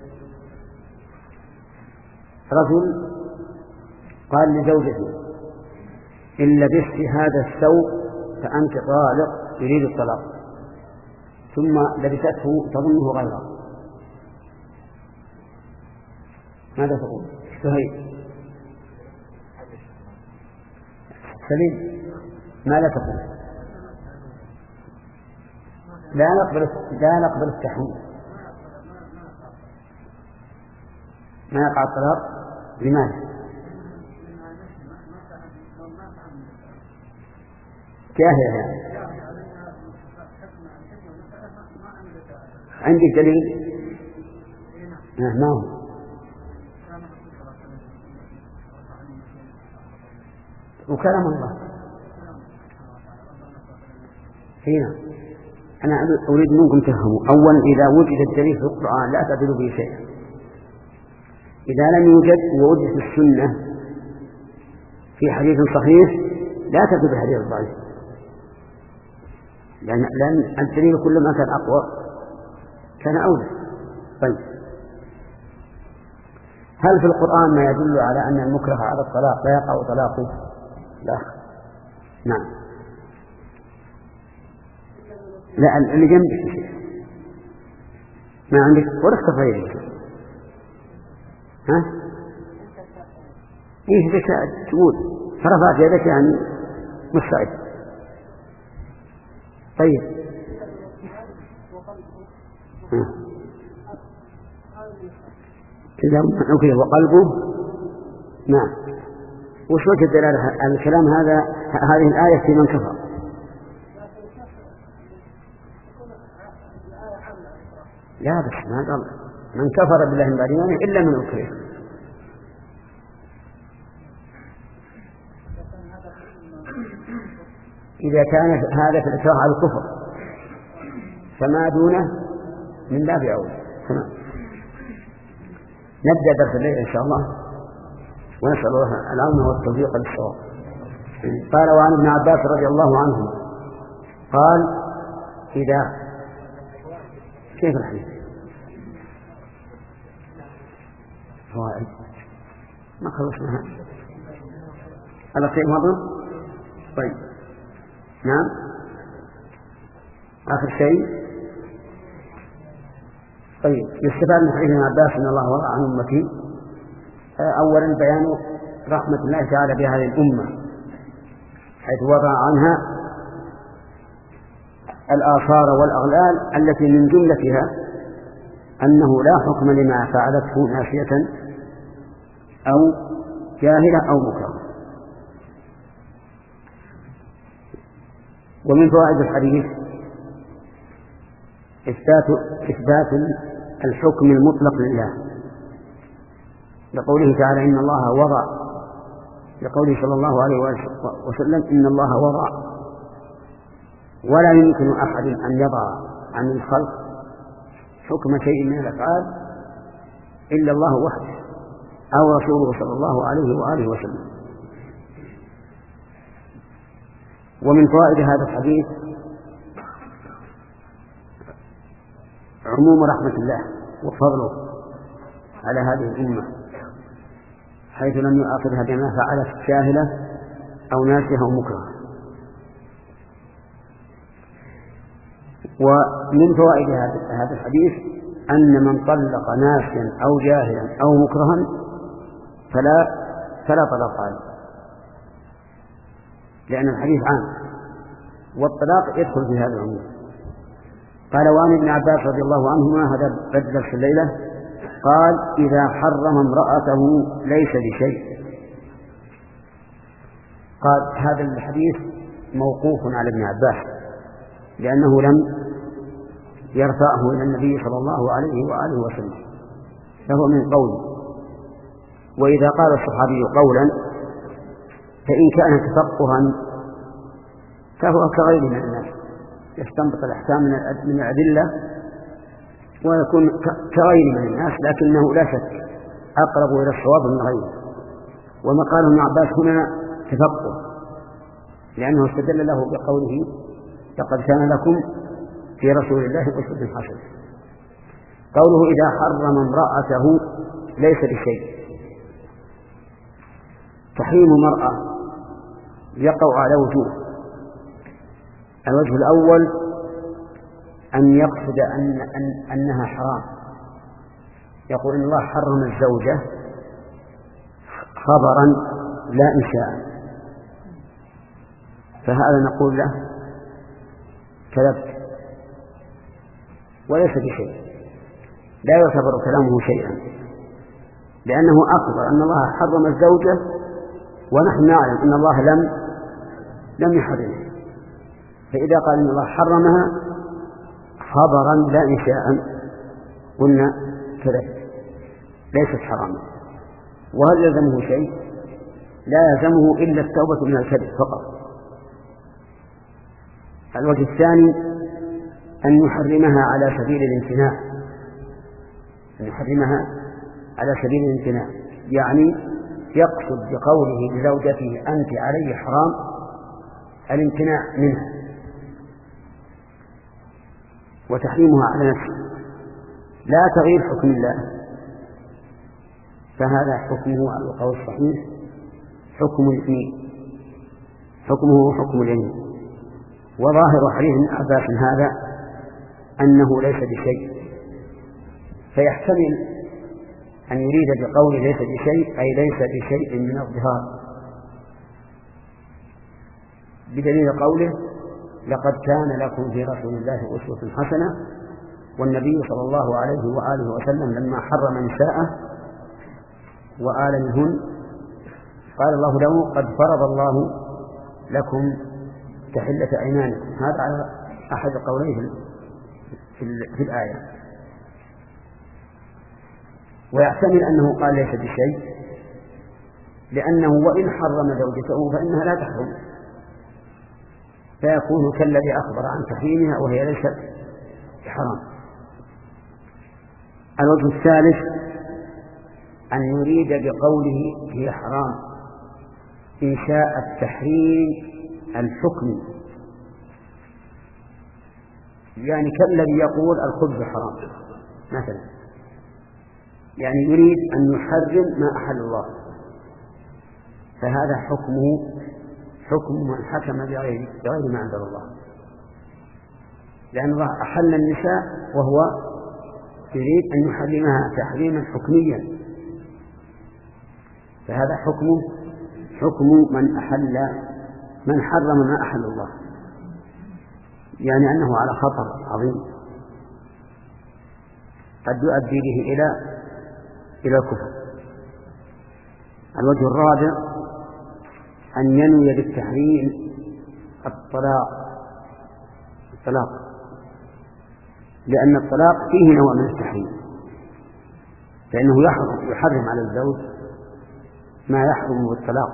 S1: رجل قال لزوجته إن لبست هذا الثوب فأنت طالق، يريد الطلاق، ثم لبسته تظنه غيره، ماذا تقول؟ سهيل سليم، ماذا تقول؟ لا نقبل لا نقبل التحويل، ما يقع الطلاق. لماذا؟ جاهل يعني. عندي دليل؟ ما هو؟ وكلام الله هنا. أنا أريد منكم تفهموا. أولا، إذا وجد الدليل في القرآن لا تعدلوا به شيئا. إذا لم يوجد ووجد في السنة في حديث صحيح لا تعدلوا بحديث ضعيف، لأن, لأن الدليل كلما كان أقوى كان أولى. طيب، هل في القرآن ما يدل على أن المكره على الطلاق لا يقع طلاقه؟ لا. نعم. لا، اللي جنبك شيء ما عندك ورقة غيرك. ها؟ إيه بك تقول فرفعت يدك يعني مستعد. طيب. كذا أوكي. وقلبه. نعم. وش وجه الدلالة على الكلام هذا؟ هذه الآية في من كفر. لا، بس ما قال من كفر بالله من بعد إيمانه إلا من أكره. إذا كان هذا في الإكراه على الكفر فما دونه من باب أولى. تمام. نبدأ درس الليل إن شاء الله، ونسأل الله العون والتوفيق للصواب. قال وعن ابن عباس رضي الله عنه قال إذا كيف الحديث؟ فوائد ما خلصناها على شيء مضى. طيب، نعم. آخر شيء. طيب، يستفاد من حديث ابن عباس أن الله وضع عن أمتي أولا بيان رحمة الله تعالى بهذه الأمة، حيث وضع عنها الآثار والأغلال التي من جملتها أنه لا حكم لما فعلته ناسية أو جاهلة أو مكرهة. ومن فوائد الحديث إثبات إثبات الحكم المطلق لله، لقوله تعالى إن الله وضع، لقوله صلى الله عليه وسلم إن الله وضع، ولا يمكن أحد أن يضع عن الخلق حكم شيء من الأفعال إلا الله وحده أو رسوله صلى الله عليه وآله وسلم. ومن فوائد هذا الحديث عموم رحمة الله وفضله على هذه الأمة، حيث لم يؤاخذها بما فعلت جاهلة أو ناسها أو مكرهة. ومن فوائد هذا الحديث أن من طلق ناسيا أو جاهلا أو مكرها فلا فلا طلاق عليه، لأن الحديث عام والطلاق يدخل في هذا العموم. قال وعن ابن عباس رضي الله عنهما، هذا بدل في الليلة، قال إذا حرم امرأته ليس بشيء. قال هذا الحديث موقوف على ابن عباس لأنه لم يرفعه إلى النبي صلى الله عليه وآله وسلم، فهو من قوله. وإذا قال الصحابي قولا فإن كان تفقها فهو كغيره من الناس، يستنبط الأحكام من الأدلة ويكون كغيره من الناس، لكنه لا شك أقرب إلى الصواب من غيره. وما قاله ابن عباس هنا تفقه، لأنه استدل له بقوله لقد كان لكم في رسول الله أسوة حسنة. قوله إذا حرم امرأته ليس بشيء، تحريم المرأة يقع على وجوه. الوجه الأول أن يقصد أن أن أنها حرام، يقول إن الله حرم الزوجة خبرا لا إنشاء، فهذا نقول له كذبت وليس بشيء، لا يعتبر كلامه شيئا، لأنه أخبر أن الله حرم الزوجة ونحن نعلم أن الله لم لم يحرمها، فإذا قال إن الله حرمها خبرا لا إنشاء قلنا كذبت ليست حراما. وهل يلزمه شيء؟ لا يلزمه إلا التوبة من الكذب فقط. الوجه الثاني أن يحرمها على سبيل الامتناع، أن يحرمها على سبيل الامتناع، يعني يقصد بقوله لزوجته أنت علي حرام الامتناع منها وتحريمها على نفسه، لا تغيير حكم الله، فهذا حكمه على القول الصحيح حكم اليمين، حكمه حكم اليمين. وظاهر حديث ابن عباس هذا أنه ليس بشيء، فيحتمل أن يريد بقوله ليس بشيء أي ليس بشيء من الظهار، بدليل قوله لقد كان لكم في رسول الله أسوة حسنة. والنبي صلى الله عليه وآله وسلم لما حرم نساءه وآل منهن قال الله له قد فرض الله لكم تحلة أيمانكم، هذا على أحد قوليه في الآية. ويحتمل أنه قال ليس بشيء لأنه وإن حرم زوجته فإنها لا تحرم، فيكون كالذي أخبر عن تحريمها وهي ليست حرام. الوجه الثالث أن يريد بقوله هي حرام إنشاء التحريم الحكمي، يعني كالذي يقول الخبز حرام مثلا، يعني يريد أن يحرم ما أحل الله، فهذا حكمه حكم من حكم بغير بغير ما أنزل الله، لأن الله أحل النساء وهو يريد أن يحرمها تحريما حكميا، فهذا حكمه حكم من أحل من حرم ما أحل الله، يعني أنه على خطر عظيم قد يؤدي به إلى إلى الكفر. الوجه الرابع أن ينوي بالتحريم الطلاق الطلاق لأن الطلاق فيه نوع من التحريم، فإنه يحرم, يحرم على الزوج ما يحرم بالطلاق،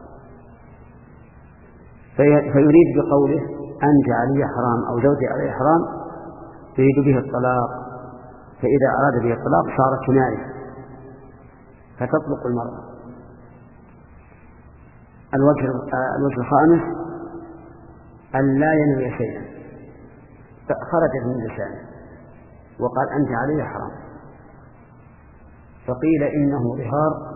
S1: في فيريد بقوله أنت علي حرام أو زوجي علي حرام يريد به الطلاق، فإذا أراد به الطلاق صار كناية فتطلق المرأة. الوجه, الوجه الخامس أن لا ينوي شيئا، خرجت من لسانه وقال أنت علي حرام، فقيل إنه ظهار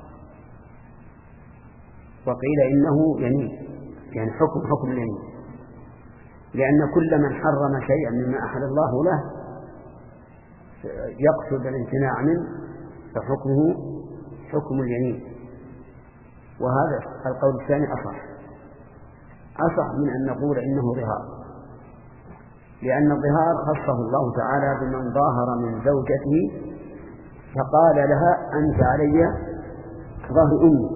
S1: وقيل إنه يمين، يعني حكم حكم اليمين، لأن كل من حرم شيئا مما أحل الله له يقصد الامتناع منه فحكمه حكم اليمين. وهذا القول الثاني أصح أصح من أن نقول إنه ظهار، لأن الظهار خصه الله تعالى بمن ظاهر من زوجته فقال لها أنت علي ظهر أمي،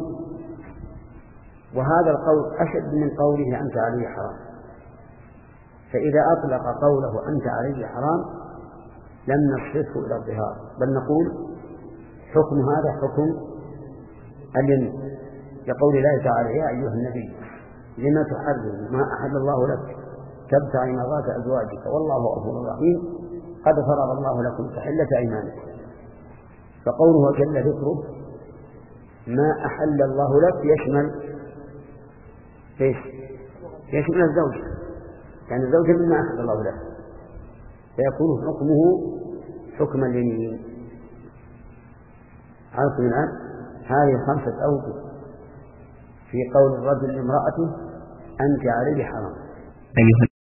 S1: وهذا القول أشد من قوله أنت علي حرام. فإذا أطلق قوله أنت علي حرام لم نصرفه إلى الظهار، بل نقول حكم هذا حكم اليمين، لقول الله تعالى يا أيها النبي لما تحرم ما أحل الله لك تبتغي مرضات أزواجك والله غفور رحيم قد فرض الله لكم تحلة أيمانكم. فقوله جل ذكره ما أحل الله لك يشمل ايش؟ يشمل الزوج، يعني الزوج مما أحل الله له، فيكون حكمه حكم اليمين. عرفت الآن هذه خمسة أوجه في قول الرجل لامرأته أنت علي حرام.